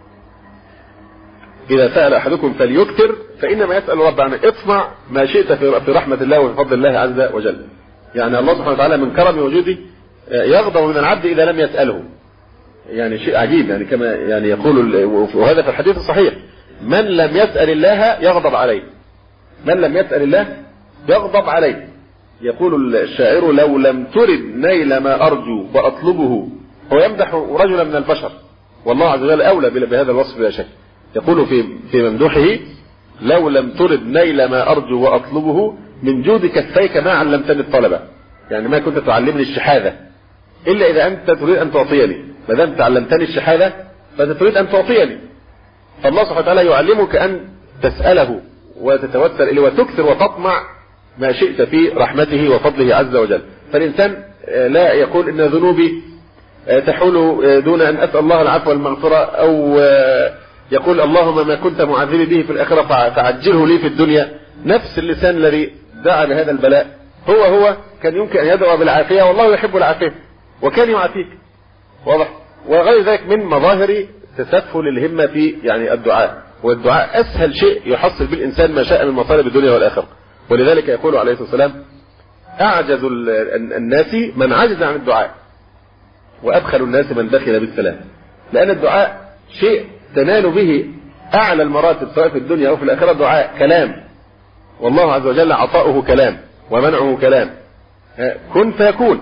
إذا سأل أحدكم فليكثر فإنما يسأل رب عنه. اطمع ما شئت في رحمة الله وفي فضل الله عز وجل. يعني الله سبحانه وتعالى من كرم وجوده يغضب من العبد إذا لم يسأله. يعني شيء عجيب، يعني كما يعني يقول، وهذا في الحديث الصحيح: من لم يسأل الله يغضب عليه. من لم يسأل الله يغضب عليه. يقول الشاعر: لو لم ترد نيل ما أرجو وأطلبه. هو يمدح رجلا من البشر، والله عز وجل أولى بهذا الوصف بلا شك. يقول في ممدوحه: لو لم ترد نيل ما أرجو وأطلبه من جود كفيك ما علمتني الطلبة. يعني ما كنت تعلمني الشحاذة إلا إذا أنت تريد أن تعطيني. ما دام تعلمتني الشحاذة فتريد أن تعطيني. فالله سبحانه وتعالى يعلمك أن تسأله وتتوسل إليه وتكثر وتطمع ما شئت في رحمته وفضله عز وجل. فالإنسان لا يقول إن ذنوبي تحول دون أن أسأل الله العفو والمغفرة، أو يقول اللهم ما كنت معذبي به في الآخرة فعجله لي في الدنيا. نفس اللسان الذي دعا بهذا البلاء هو كان يمكن أن يدعو بالعافية، والله يحب العافية وكان يعافيك. واضح؟ وغير ذلك من مظاهر تسفل الهمة في يعني الدعاء. والدعاء أسهل شيء يحصل بالإنسان ما شاء من مطالب الدنيا والآخرة. ولذلك يقول عليه الصلاة والسلام: أعجز الناس من عجز عن الدعاء، وأبخل الناس من بخل بالسلام. لأن الدعاء شيء تنال به أعلى المراتب سواء في الدنيا أو في الآخرة. دعاء كلام، والله عز وجل عطاؤه كلام ومنعه كلام. كن فيكون.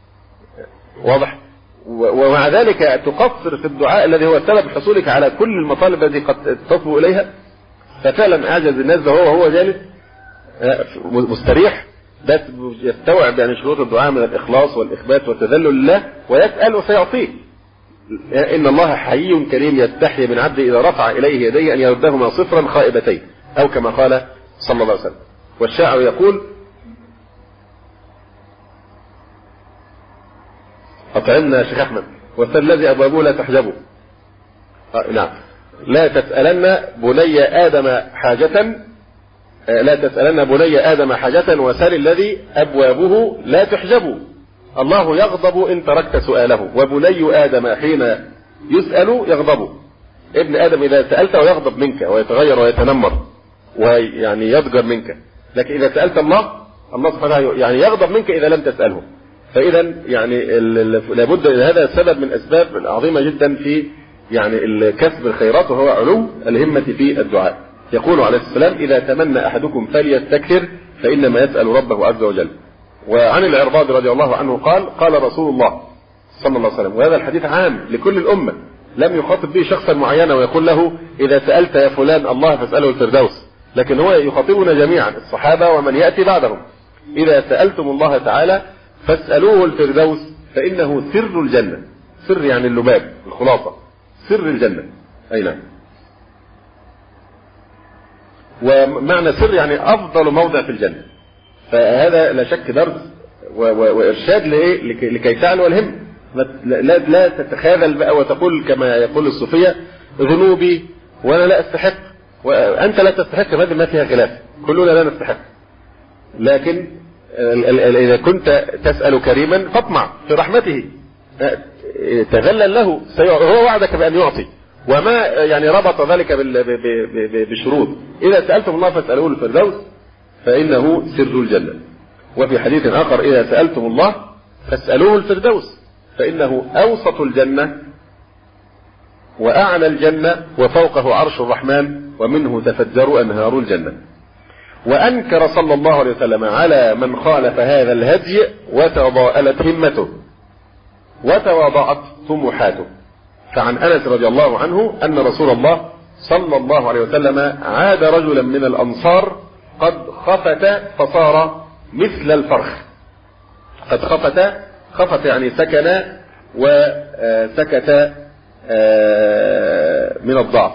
واضح؟ ومع ذلك تقصر في الدعاء الذي هو سبب حصولك على كل المطالب التي قد تصبو إليها. ففعلا أعجز الناس وهو جالس مستريح، بس يستوعب يعني شروط الدعاء من الإخلاص والإخبات والتذلل لله، ويسأل وسيعطيه. إن الله حي كريم يستحي من عبده إذا رفع إليه يديه أن يردهما صفرا خائبتين، أو كما قال صلى الله عليه وسلم. والشاعر يقول: أطعمنا شيخ أحمد والسر الذي أبوابه لا تحجبه. نعم. لا تسألن بني آدم حاجة، لا تسألن بني آدم حاجة وسل الذي أبوابه لا تحجب. الله يغضب إن تركت سؤاله، وبني آدم حين يسأل يغضب. ابن آدم إذا سألته يغضب منك ويتغير ويتنمر ويعني يضجر منك. لكن إذا سألت الله سبحانه وتعالى يعني يغضب منك إذا لم تسأله. فإذا يعني لابد، هذا سبب من أسباب عظيمة جدا في يعني كسب الخيرات، وهو علو الهمة في الدعاء. يقول عليه السلام: إذا تمنى أحدكم فليستكثر فإنما يسأل ربه عز وجل. وعن العرباض رضي الله عنه قال رسول الله صلى الله عليه وسلم، وهذا الحديث عام لكل الأمة، لم يخاطب به شخصا معينا ويقول له إذا سألت يا فلان الله فاسأله الفردوس، لكن هو يخاطبنا جميعا الصحابة ومن يأتي بعدهم. إذا سألتم الله تعالى فاسألوه الفردوس فإنه سر الجنة. سر يعني اللباب، الخلاصة، سر الجنة. أي نعم. ومعنى سر يعني أفضل موضع في الجنة. فهذا لا شك درس وإرشاد لكي تعلو الهم. لا تتخاذل بقى وتقول كما يقول الصوفية: ذنوبي وأنا لا أستحق، وأنت لا تستحق. هذه ما فيها خلاف، كلنا لا نستحق. لكن إذا كنت تسأل كريما فاطمع في رحمته، تذلل له، هو وعدك بأن يعطي. وما يعني ربط ذلك بشروط. إذا سألتم الله فاسألوه الفردوس فإنه سر الجنة. وفي حديث آخر: إذا سألتم الله فاسألوه الفردوس فإنه أوسط الجنة وأعلى الجنة وفوقه عرش الرحمن ومنه تفجر أنهار الجنة. وأنكر صلى الله عليه وسلم على من خالف هذا الهدي وتضاءلت همته وتواضعت طموحاته. فعن أنس رضي الله عنه أن رسول الله صلى الله عليه وسلم عاد رجلا من الأنصار قد خفت فصار مثل الفرخ. قد خفت يعني سكن وسكت من الضعف.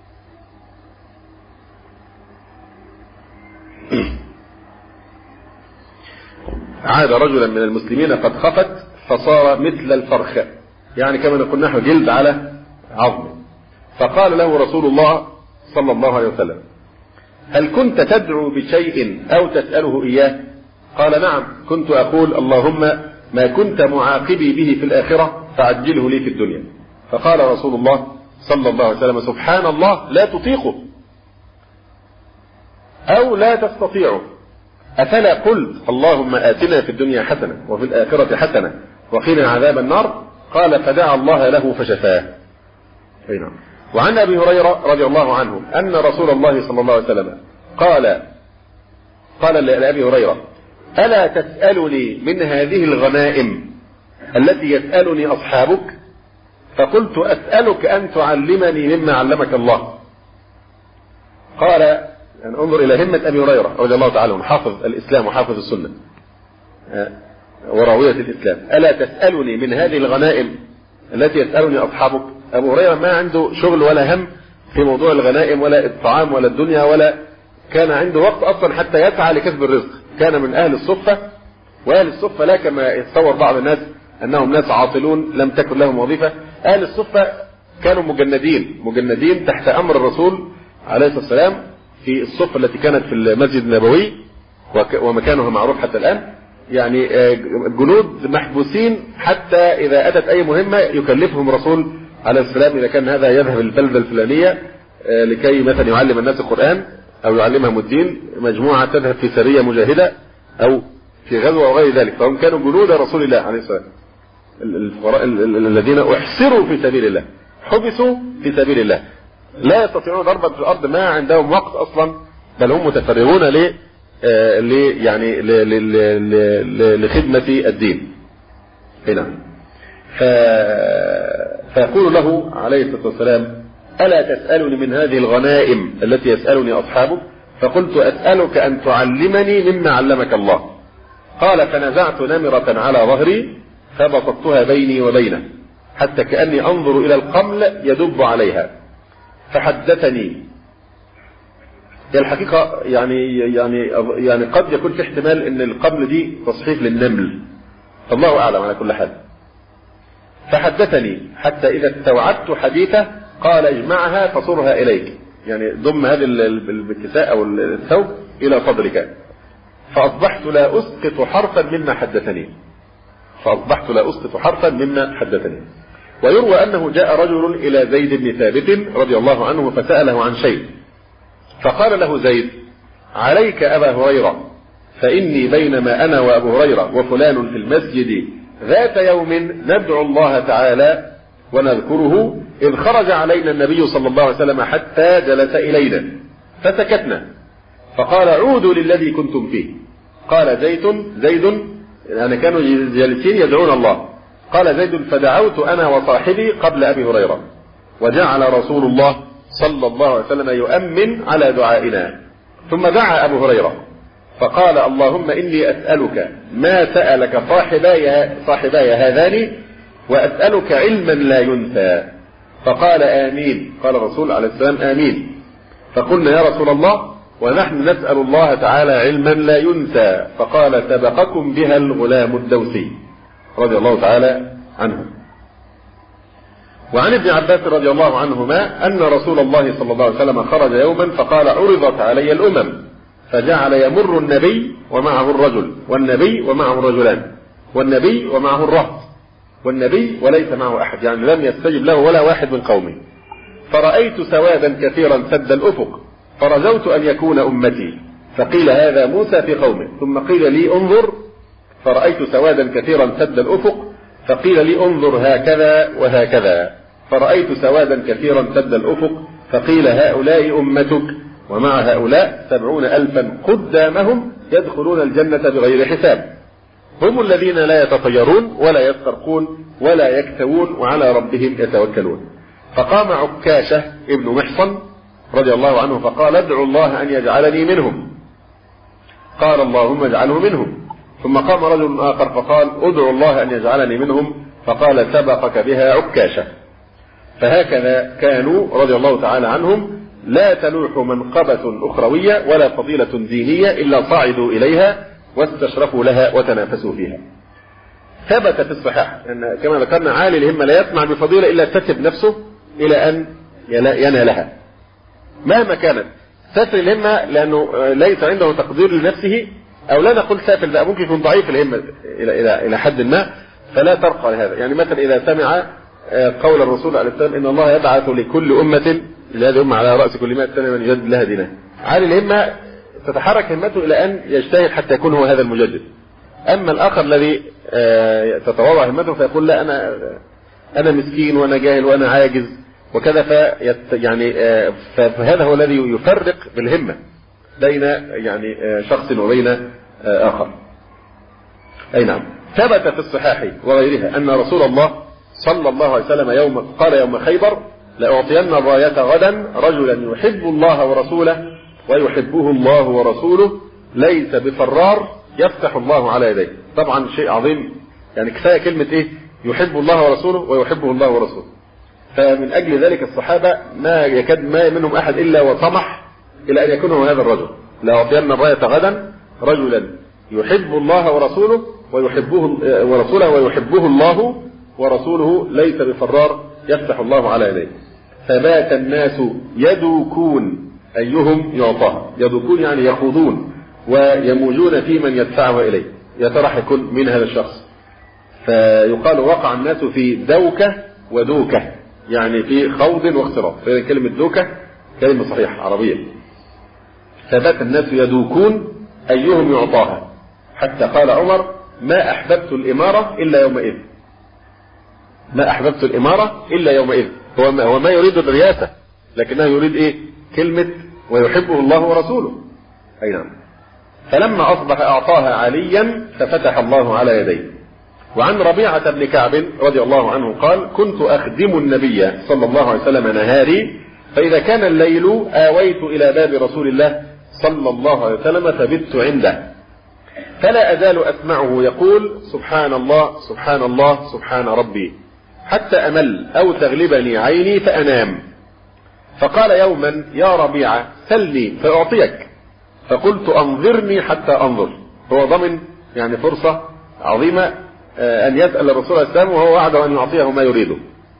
عاد رجلا من المسلمين قد خفت فصار مثل الفرخ، يعني كما نقول نحن جلد على عظم. فقال له رسول الله صلى الله عليه وسلم: هل كنت تدعو بشيء أو تسأله إياه؟ قال: نعم، كنت أقول اللهم ما كنت معاقبي به في الآخرة فعجله لي في الدنيا. فقال رسول الله صلى الله عليه وسلم سبحان الله لا تطيقه أو لا تستطيعه، أفلا قلت اللهم آتنا في الدنيا حسنة وفي الآخرة حسنة وقنا عذاب النار؟ قال فدعا الله له فشفاه. وعن أبي هريرة رضي الله عنه أن رسول الله صلى الله عليه وسلم قال لأبي هريرة ألا تسألني من هذه الغنائم التي يسألني أصحابك؟ فقلت أسألك أن تعلمني مما علمك الله. قال يعني انظر إلى همة أبي هريرة رضي الله تعالى عنه، حافظ الإسلام وحافظ السنة وراوية الإسلام، ألا تسألني من هذه الغنائم التي يسألني أصحابك؟ أبو هريرة ما عنده شغل ولا هم في موضوع الغنائم ولا الطعام ولا الدنيا، ولا كان عنده وقت أصلا حتى يسعى لكسب الرزق. كان من أهل الصفة، وأهل الصفة لا كما يتصور بعض الناس أنهم ناس عاطلون لم تكن لهم وظيفة. أهل الصفة كانوا مجندين تحت أمر الرسول عليه الصلاة والسلام في الصفة التي كانت في المسجد النبوي ومكانها معروف حتى الآن، يعني جنود محبوسين حتى إذا أتت أي مهمة يكلفهم الرسول عليه السلام إذا كان هذا يذهب البلدة الفلانية لكي مثلا يعلم الناس القرآن أو يعلمهم الدين، مجموعة تذهب في سرية مجاهدة أو في غزوة أو غير ذلك، فهم كانوا جنود رسول الله عليه السلام، الفقراء الذين أحسروا في سبيل الله، حبسوا في سبيل الله، لا يستطيعون ضربا في الأرض، ما عندهم وقت أصلا، بل هم متفرغون يعني لخدمة الدين. هنا فيقول له عليه الصلاة والسلام ألا تسألني من هذه الغنائم التي يسألني أصحابك؟ فقلت أسألك أن تعلمني مما علمك الله. قال فنزعت نمرة على ظهري فبسطتها بيني وبينه حتى كأني أنظر إلى القمل يدب عليها فحدثني. الحقيقة يعني قد يكون في احتمال ان القمل دي تصحيف للنمل، الله أعلم على كل حال. فحدثني حتى إذا استوعبت حديثه قال اجمعها فصرها إليك، يعني ضم هذه الكساء أو الثوب إلى صدرك. فأصبحت لا أسقط حرفا مما حدثني. ويروى أنه جاء رجل إلى زيد بن ثابت رضي الله عنه فسأله عن شيء، فقال له زيد عليك أبا هريرة، فإني بينما أنا وأبو هريرة وفلان في المسجد ذات يوم ندعو الله تعالى ونذكره إذ خرج علينا النبي صلى الله عليه وسلم حتى جلس إلينا فسكتنا، فقال عودوا للذي كنتم فيه. قال زيد يعني كانوا جالسين يدعون الله، قال زيد فدعوت أنا وصاحبي قبل أبي هريرة، وجعل رسول الله صلى الله عليه وسلم يؤمن على دعائنا، ثم دعا أبو هريرة فقال اللهم إني أسألك ما سألك صاحباي هذان وأسألك علما لا ينسى. فقال آمين. قال الرسول عليه السلام آمين. فقلنا يا رسول الله ونحن نسأل الله تعالى علما لا ينسى. فقال سبقكم بها الغلام الدوسي رضي الله تعالى عنه. وعن ابن عباس رضي الله عنهما أن رسول الله صلى الله عليه وسلم خرج يوما فقال عرضت علي الأمم، فجعل يمر النبي ومعه الرجل، والنبي ومعه الرجلان، والنبي ومعه الرهط، والنبي وليس معه أحد، يعني لم يستجب له ولا واحد من قومه. فرأيت سوادا كثيرا سد الأفق، فرجوت أن يكون أمتي، فقيل هذا موسى في قومه، ثم قيل لي انظر، فرأيت سوادا كثيرا سد الأفق، فقيل لي انظر هكذا وهكذا، فرأيت سوادا كثيرا سد الأفق، فقيل هؤلاء أمتك، ومع هؤلاء 70,000 قدامهم يدخلون الجنة بغير حساب، هم الذين لا يتطيرون ولا يسترقون ولا يكتوون وعلى ربهم يتوكلون. فقام عكاشة ابن محصن رضي الله عنه فقال ادعوا الله أن يجعلني منهم، قال اللهم اجعله منهم. ثم قام رجل آخر فقال ادعوا الله أن يجعلني منهم، فقال سبقك بها عكاشة. فهكذا كانوا رضي الله تعالى عنهم لا تلوح منقبة أخروية ولا فضيلة دينية إلا صعدوا إليها واستشرفوا لها وتنافسوا فيها. ثبت في الصحاح أن كما ذكرنا عالي الهمة لا يطمع بفضيلة إلا تسب نفسه إلى أن ينالها مهما كانت. سافل الهمة لأنه ليس عنده تقدير لنفسه، أو لا نقول سافل، لا ممكن يكون ضعيف الهمة إلى حد ما، فلا ترقى لهذا. يعني مثلا إذا سمع قول الرسول عليه السلام إن الله يبعث لكل أمة لهذه الأمة على رأس كل 100 سنة من يجدد لها دينها. عالي الهمة تتحرك همته إلى أن يجتهد حتى يكون هو هذا المجدد. أما الآخر الذي تتواضع همته فيقول لا أنا مسكين وأنا جاهل وأنا عاجز وكذا، فهذا هو الذي يفرق بالهمة بين يعني شخص وبين آخر. أي نعم. ثبت في الصحاح وغيرها أن رسول الله صلى الله عليه وسلم قال يوم خيبر: لأعطين الراية غدا رجلا يحب الله ورسوله ويحبه الله ورسوله ليس بفرار يفتح الله على يديه. طبعا شيء عظيم، يعني كفاية كلمة يحب الله ورسوله ويحبه الله ورسوله. فمن أجل ذلك الصحابة ما يكاد ما منهم أحد إلا وطمح إلى أن يكون هو هذا الرجل. لأعطين الراية غدا رجلا يحب الله ورسوله ويحبه الله ورسوله ليس بفرار يفتح الله على يديه. فبات الناس يدوكون أيهم يعطاها. يدوكون يعني يخوضون ويموجون في من يدفعه إليه، يا ترى يكون من هذا الشخص. فيقال وقع الناس في دوكة ودوكة، يعني في خوض واختراق. كلمة دوكة كلمة صحيحة عربية. فبات الناس يدوكون أيهم يعطاها، حتى قال عمر: ما أحببت الإمارة إلا يومئذ. ما أحببت الإمارة إلا يومئذ. هو ما يريد الرياسة، لكنه يريد كلمة ويحبه الله ورسوله. أي نعم. فلما أصبح أعطاها عليا ففتح الله على يديه. وعن ربيعة بن كعب رضي الله عنه قال: كنت أخدم النبي صلى الله عليه وسلم نهاري، فإذا كان الليل آويت إلى باب رسول الله صلى الله عليه وسلم فبت عنده، فلا أزال أسمعه يقول: سبحان الله سبحان الله سبحان ربي، حتى أمل أو تغلبني عيني فأنام. فقال يوما: يا ربيعة سلني فأعطيك. فقلت: أنظرني حتى أنظر. هو ضمن يعني فرصة عظيمة أن يسأل الرسول عليه السلام وهو وعده أن يعطيه ما يريده.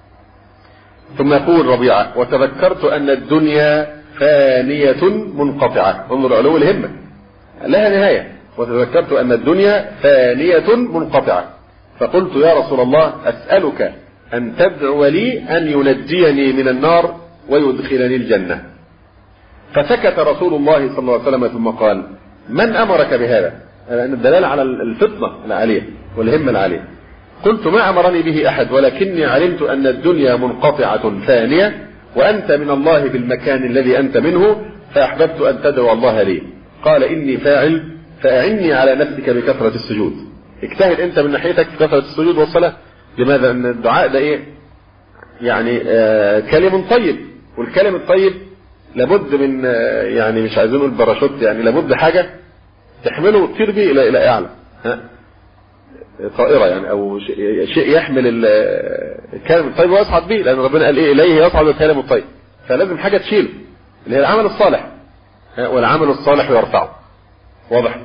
ثم يقول ربيعة: وتذكرت أن الدنيا فانية منقطعة. انظر علو الهمة، لها نهاية. وتذكرت أن الدنيا فانية منقطعة، فقلت: يا رسول الله أسألك أن تدعو لي أن ينجيني من النار ويدخلني الجنة. فسكت رسول الله صلى الله عليه وسلم ثم قال: من أمرك بهذا؟ لأن الدلالة على الفطنة العالية والهمة العالية. قلت: ما أمرني به أحد، ولكني علمت أن الدنيا منقطعة فانية وأنت من الله بالمكان الذي أنت منه، فأحببت أن تدعو الله لي. قال: إني فاعل، فأعني على نفسك بكثرة السجود. اجتهد أنت من ناحيتك في كثرة السجود والصلاة. لماذا؟ أن الدعاء ده يعني كلم طيب، والكلم الطيب لابد من يعني مش عايزينه الباراشوت، يعني لابد حاجة تحمله وتطير به إلى أعلى، طائرة يعني أو شيء يحمل الكلم الطيب ويصعد به، لأن ربنا قال إليه يصعد الكلم الطيب. فلازم حاجة تشيله اللي هي العمل الصالح، والعمل الصالح يرفعه. واضح؟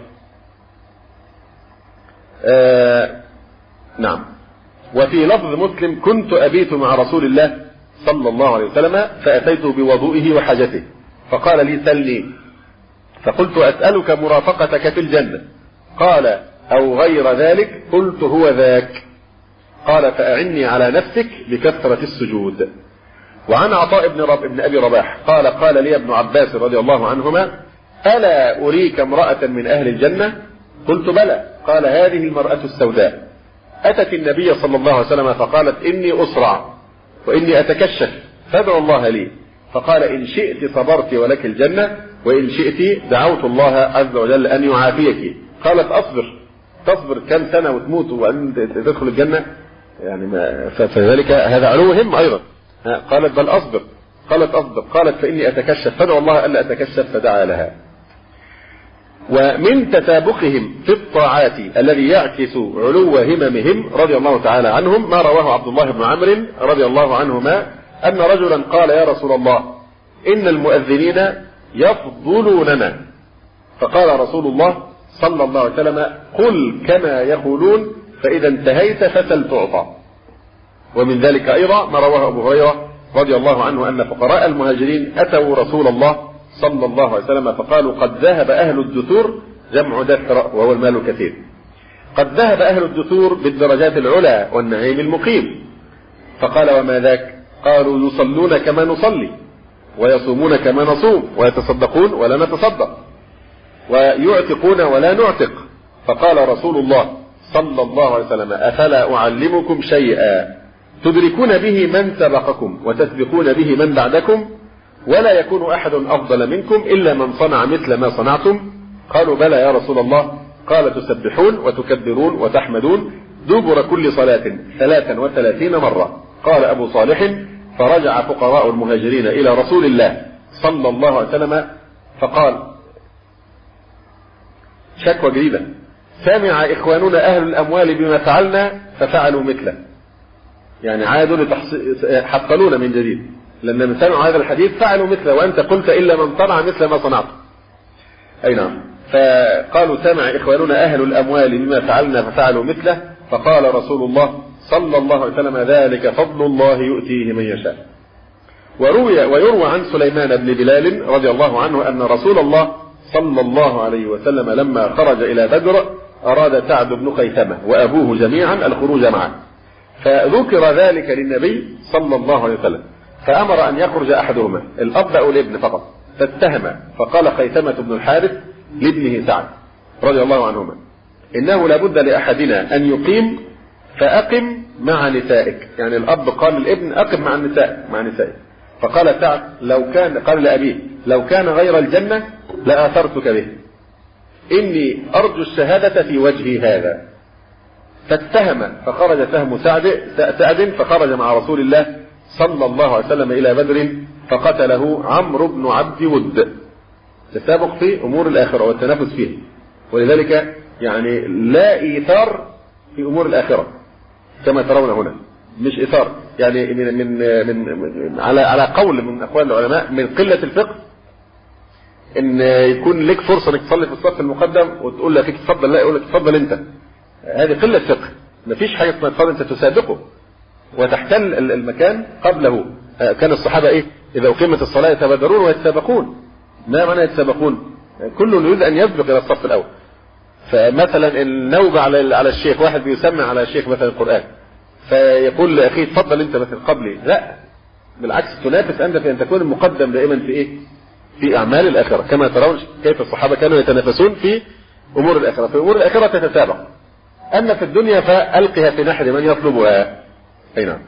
نعم. وفي لفظ مسلم: كنت أبيت مع رسول الله صلى الله عليه وسلم فأتيته بوضوئه وحاجته، فقال لي: سلني. فقلت: أسألك مرافقتك في الجنة. قال: أو غير ذلك؟ قلت: هو ذاك. قال: فأعني على نفسك بكثرة السجود. وعن عطاء بن أبي رباح قال: قال لي ابن عباس رضي الله عنهما: ألا أريك امرأة من أهل الجنة؟ قلت: بلى. قال: هذه المرأة السوداء أتت النبي صلى الله عليه وسلم فقالت: إني أسرع وإني أتكشف فادعوا الله لي. فقال: إن شئت صبرت ولك الجنة، وإن شئت دعوت الله عز وجل أن يعافيك. قالت: تصبر كم سنة وتموت وأن تدخل الجنة؟ يعني فذلك هذا علو هم أيضا. قالت: بل أصبر. قالت: أصبر. قالت: فإني أتكشف فادعوا الله ألا أتكشف، فدعا لها. ومن تسابقهم في الطاعات الذي يعكس علو هممهم رضي الله تعالى عنهم ما رواه عبد الله بن عمرو رضي الله عنهما أن رجلا قال: يا رسول الله، إن المؤذنين يفضلوننا. فقال رسول الله صلى الله عليه وسلم: قل كما يقولون، فإذا انتهيت فسل تعطى. ومن ذلك أيضا ما رواه أبو هريرة رضي الله عنه أن فقراء المهاجرين أتوا رسول الله صلى الله عليه وسلم فقالوا: قد ذهب أهل الدثور، جمع دثر وهو المال الكثير، قد ذهب أهل الدثور بالدرجات العلى والنعيم المقيم، فقال وما ذاك؟ قالوا يصلون كما نصلي ويصومون كما نصوم ويتصدقون ولا نتصدق ويعتقون ولا نعتق. فقال رسول الله صلى الله عليه وسلم أفلا أعلمكم شيئا تدركون به من سبقكم وتسبقون به من بعدكم ولا يكون أحد أفضل منكم إلا من صنع مثل ما صنعتم؟ قالوا بلى يا رسول الله. قال تسبحون وتكبرون وتحمدون دبر كل صلاة 33 مرة. قال أبو صالح فرجع فقراء المهاجرين إلى رسول الله صلى الله عليه وسلم فقال شكوى جديدة: سمع إخواننا أهل الأموال بما فعلنا ففعلوا مثله. يعني عادوا حصلونا من جديد، لما سمعوا هذا الحديث فعلوا مثله، وأنت قلت إلا من صنع مثل ما صنعت. أي نعم. فقالوا سمع إخواننا أهل الأموال بما فعلنا ففعلوا مثله. فقال رسول الله صلى الله عليه وسلم ذلك فضل الله يؤتيه من يشاء. ويروى عن سليمان بن بلال رضي الله عنه أن رسول الله صلى الله عليه وسلم لما خرج إلى بدر أراد سعد بن خيثمة وأبوه جميعا الخروج معه، فذكر ذلك للنبي صلى الله عليه وسلم فأمر أن يخرج أحدهما، الأب أو الابن فقط، فاتهم. فقال خيثمة بن الحارث لابنه سعد رضي الله عنهما: إنه لابد لأحدنا أن يقيم فأقم مع نسائك. يعني الأب قال للابن أقم مع نسائك. فقال سعد قال لأبيه لو كان غير الجنة لآثرتك به، إني أرجو الشهادة في وجهي هذا. فاتهم فخرج سهم سعد فخرج مع رسول الله صلى الله عليه وسلم إلى بدر فقتله عمرو بن عبد ود. التسابق في أمور الآخرة والتنافس فيه، ولذلك يعني لا إيثار في أمور الآخرة كما ترون هنا، مش إيثار. يعني من على قول من أقوال العلماء من قلة الفقه إن يكون لك فرصة إنك تصلي في الصف المقدم وتقول لك تفضل، لا يقول لك تفضل أنت. هذه قلة فقه. مفيش حاجة اسمها تفضل، أنت تسابقه وتحتل المكان قبله. كان الصحابة إذا أقيمت الصلاة يتبادرون ويتسابقون. ما معنى يتسابقون؟ كل يريد أن يسبق إلى الصف الأول. فمثلا النوبة على الشيخ، واحد بيسمع على الشيخ مثلا القرآن فيقول لأخيه تفضل أنت مثل قبلي، لا بالعكس، تنافس أنت في أن تكون المقدم دائما في في أعمال الآخرة، كما ترون كيف الصحابة كانوا يتنافسون في أمور الآخرة. في أمور الآخرة تتسابق، أما في الدنيا فألقها في نحر من يطلبها. أي نعم.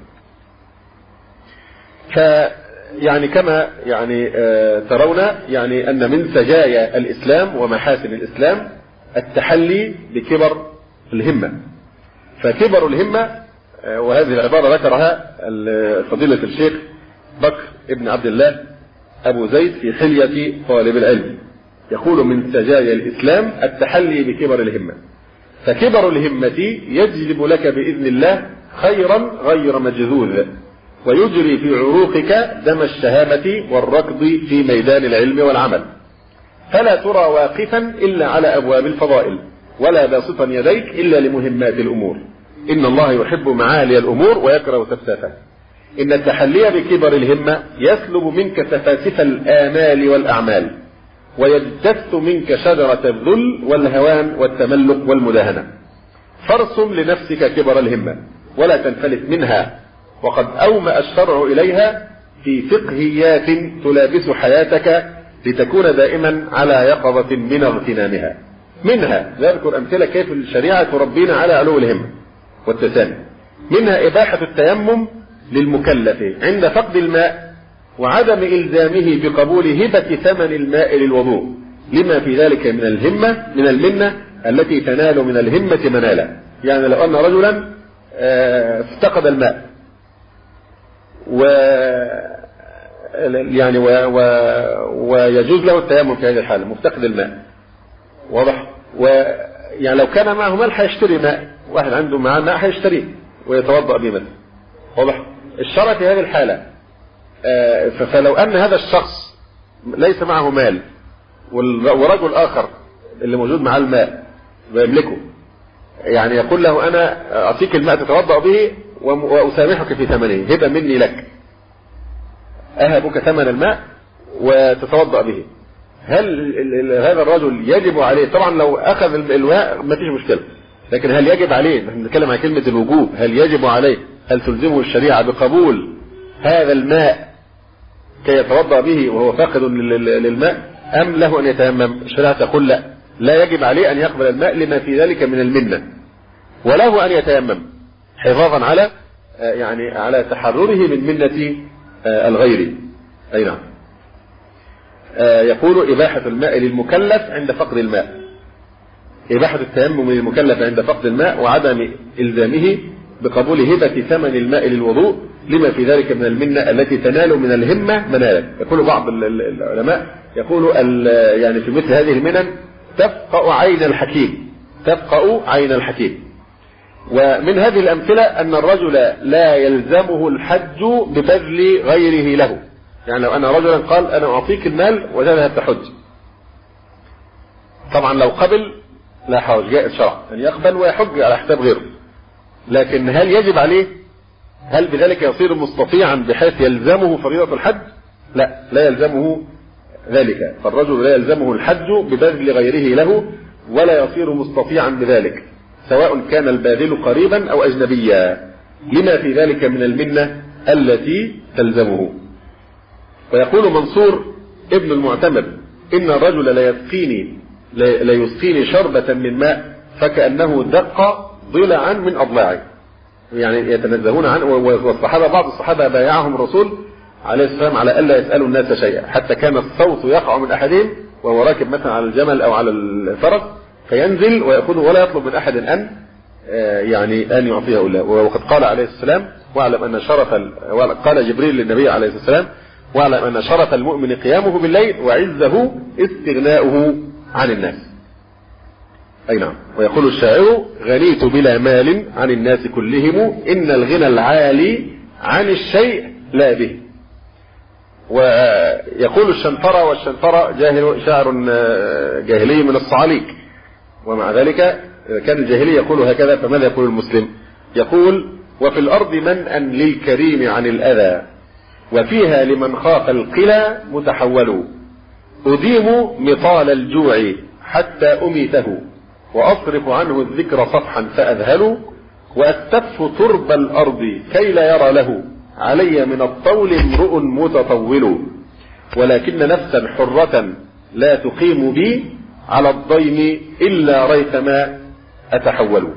يعني كما يعني ترون يعني أن من سجايا الإسلام ومحاسن الإسلام التحلي بكبر الهمة. فكبر الهمة، وهذه العبارة ذكرها فضيلة الشيخ بكر ابن عبد الله أبو زيد في حلية طالب العلم، يقول من سجايا الإسلام التحلي بكبر الهمة. فكبر الهمة يجلب لك بإذن الله خيرا غير مجذوذ، ويجري في عروقك دم الشهامة والركض في ميدان العلم والعمل، فلا ترى واقفا إلا على أبواب الفضائل، ولا باسطا يديك إلا لمهمات الأمور. إن الله يحب معالي الأمور ويكره سفسافها. إن التحلي بكبر الهمة يسلب منك سفاسف الآمال والأعمال، ويجتث منك شجرة الذل والهوان والتملق والمداهنة. فارسم لنفسك كبر الهمة ولا تنفلت منها، وقد أومأ الشرع إليها في فقهيات تلابس حياتك لتكون دائما على يقظة من اغتنامها. منها نذكر أمثلة كيف الشريعة تربينا على علو الهمة والتسامي. منها إباحة التيمم للمكلف عند فقد الماء، وعدم إلزامه بقبول هبة ثمن الماء للوضوء، لما في ذلك من الهمة من المنة التي تنال من الهمة منالا. يعني لو أن رجلا افتقد الماء ويجوز له التيمم في هذه الحالة، مفتقد الماء، واضح؟ ويعني لو كان معه مال هيشتري ماء، واحد عنده معاه ماء هيشتريه ويتوضأ به مثلا، واضح؟ الشرع في هذه الحالة فلو أن هذا الشخص ليس معه مال ورجل آخر اللي موجود معاه الماء ويملكه، يعني يقول له أنا أعطيك الماء تتوضأ به وأسامحك في ثمنه، هبة مني لك، أهبك ثمن الماء وتتوضأ به. هل هذا الرجل يجب عليه؟ طبعا لو أخذ الماء ما فيش مشكلة، لكن هل يجب عليه؟ نحن نتكلم عن كلمة الوجوب، هل يجب عليه هل تلزمه الشريعة بقبول هذا الماء كي يتوضأ به وهو فاقد للماء، أم له أن يتيمم؟ الشريعة تقول لا، لا يجب عليه أن يقبل الماء لما في ذلك من المنة، وله أن يتيمم حفاظا على يعني على تحرره من منة الغير. أي نعم. يقول إباحة الماء للمكلف عند فقد الماء، إباحة التيمم للمكلف عند فقد الماء وعدم إلزامه بقبول هبة ثمن الماء للوضوء لما في ذلك من المنة التي تنال من الهمة منالا. يقول بعض العلماء يقول يعني في مثل هذه المنن تفقأ عين الحكيم، تفقأ عين الحكيم. ومن هذه الأمثلة أن الرجل لا يلزمه الحج ببذل غيره له. يعني لو أن رجلا قال أنا أعطيك المال وتذهب تحج، طبعا لو قبل لا حرج، جائز شرعا أن يقبل ويحج على حساب غيره، لكن هل يجب عليه؟ هل بذلك يصير مستطيعا بحيث يلزمه فريضة الحج؟ لا، لا يلزمه ذلك. فالرجل لا يلزمه الحج ببذل غيره له ولا يصير مستطيعا بذلك، سواء كان الباذل قريبا أو أجنبيا، لما في ذلك من المنة التي تلزمه. ويقول منصور ابن المعتمد إن الرجل لا يسقيني شربة من ماء فكأنه دق ضلعا من أضلاعه، يعني يتنزهون عنه. والصحابة بعض الصحابة بايعهم الرسول عليه السلام على ألا يسألوا الناس شيئا، حتى كان الصوت يقع من أحدهم وهو راكب مثلا على الجمل أو على الفرس فينزل ويأخذه ولا يطلب من أحد أن يعطيه الله. وقد قال عليه السلام واعلم أن قال جبريل للنبي عليه السلام واعلم أن شرف المؤمن قيامه بالليل وعزه استغناؤه عن الناس. أي نعم. ويقول الشاعر غنيت بلا مال عن الناس كلهم إن الغنى العالي عن الشيء لا به. ويقول الشنفرة، والشنفرة شاعر جاهلي من الصعاليك، ومع ذلك كان الجاهلي يقول هكذا، فماذا يقول المسلم؟ يقول وفي الأرض منأ للكريم عن الأذى وفيها لمن خاف القلى متحول أديم مطال الجوع حتى أميته وأصرف عنه الذكر صفحا فأذهل وأستف ترب الأرض كي لا يرى له علي من الطول امرؤ متطول ولكن نفسا حرة لا تقيم بي على الضيم إلا ريثما أتحول.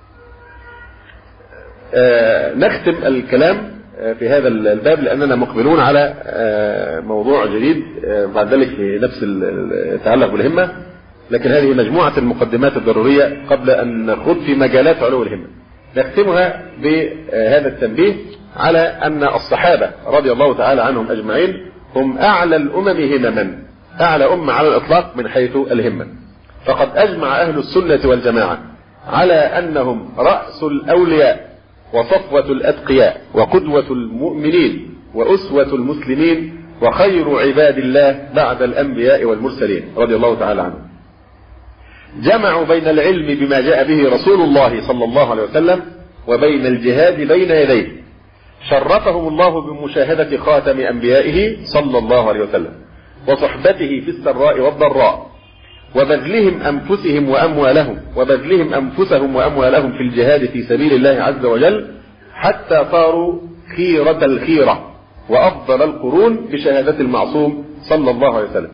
نختم الكلام في هذا الباب لأننا مقبلون على موضوع جديد بعد ذلك في نفس يتعلق بالهمة، لكن هذه مجموعة المقدمات الضرورية قبل أن نخوض في مجالات علو الهمة. نختمها بهذا التنبيه على أن الصحابة رضي الله تعالى عنهم أجمعين هم أعلى الأمم همما، أعلى أمة على الإطلاق من حيث الهمة. فقد أجمع أهل السنة والجماعة على أنهم رأس الأولياء وصفوة الأتقياء وقدوة المؤمنين وأسوة المسلمين وخير عباد الله بعد الأنبياء والمرسلين رضي الله تعالى عنهم. جمعوا بين العلم بما جاء به رسول الله صلى الله عليه وسلم وبين الجهاد بين يديه. شرفهم الله بمشاهدة خاتم أنبيائه صلى الله عليه وسلم وصحبته في السراء والضراء وبذلهم أنفسهم وأموالهم في الجهاد في سبيل الله عز وجل حتى صاروا خيرة الخيرة وأفضل القرون بشهادة المعصوم صلى الله عليه وسلم.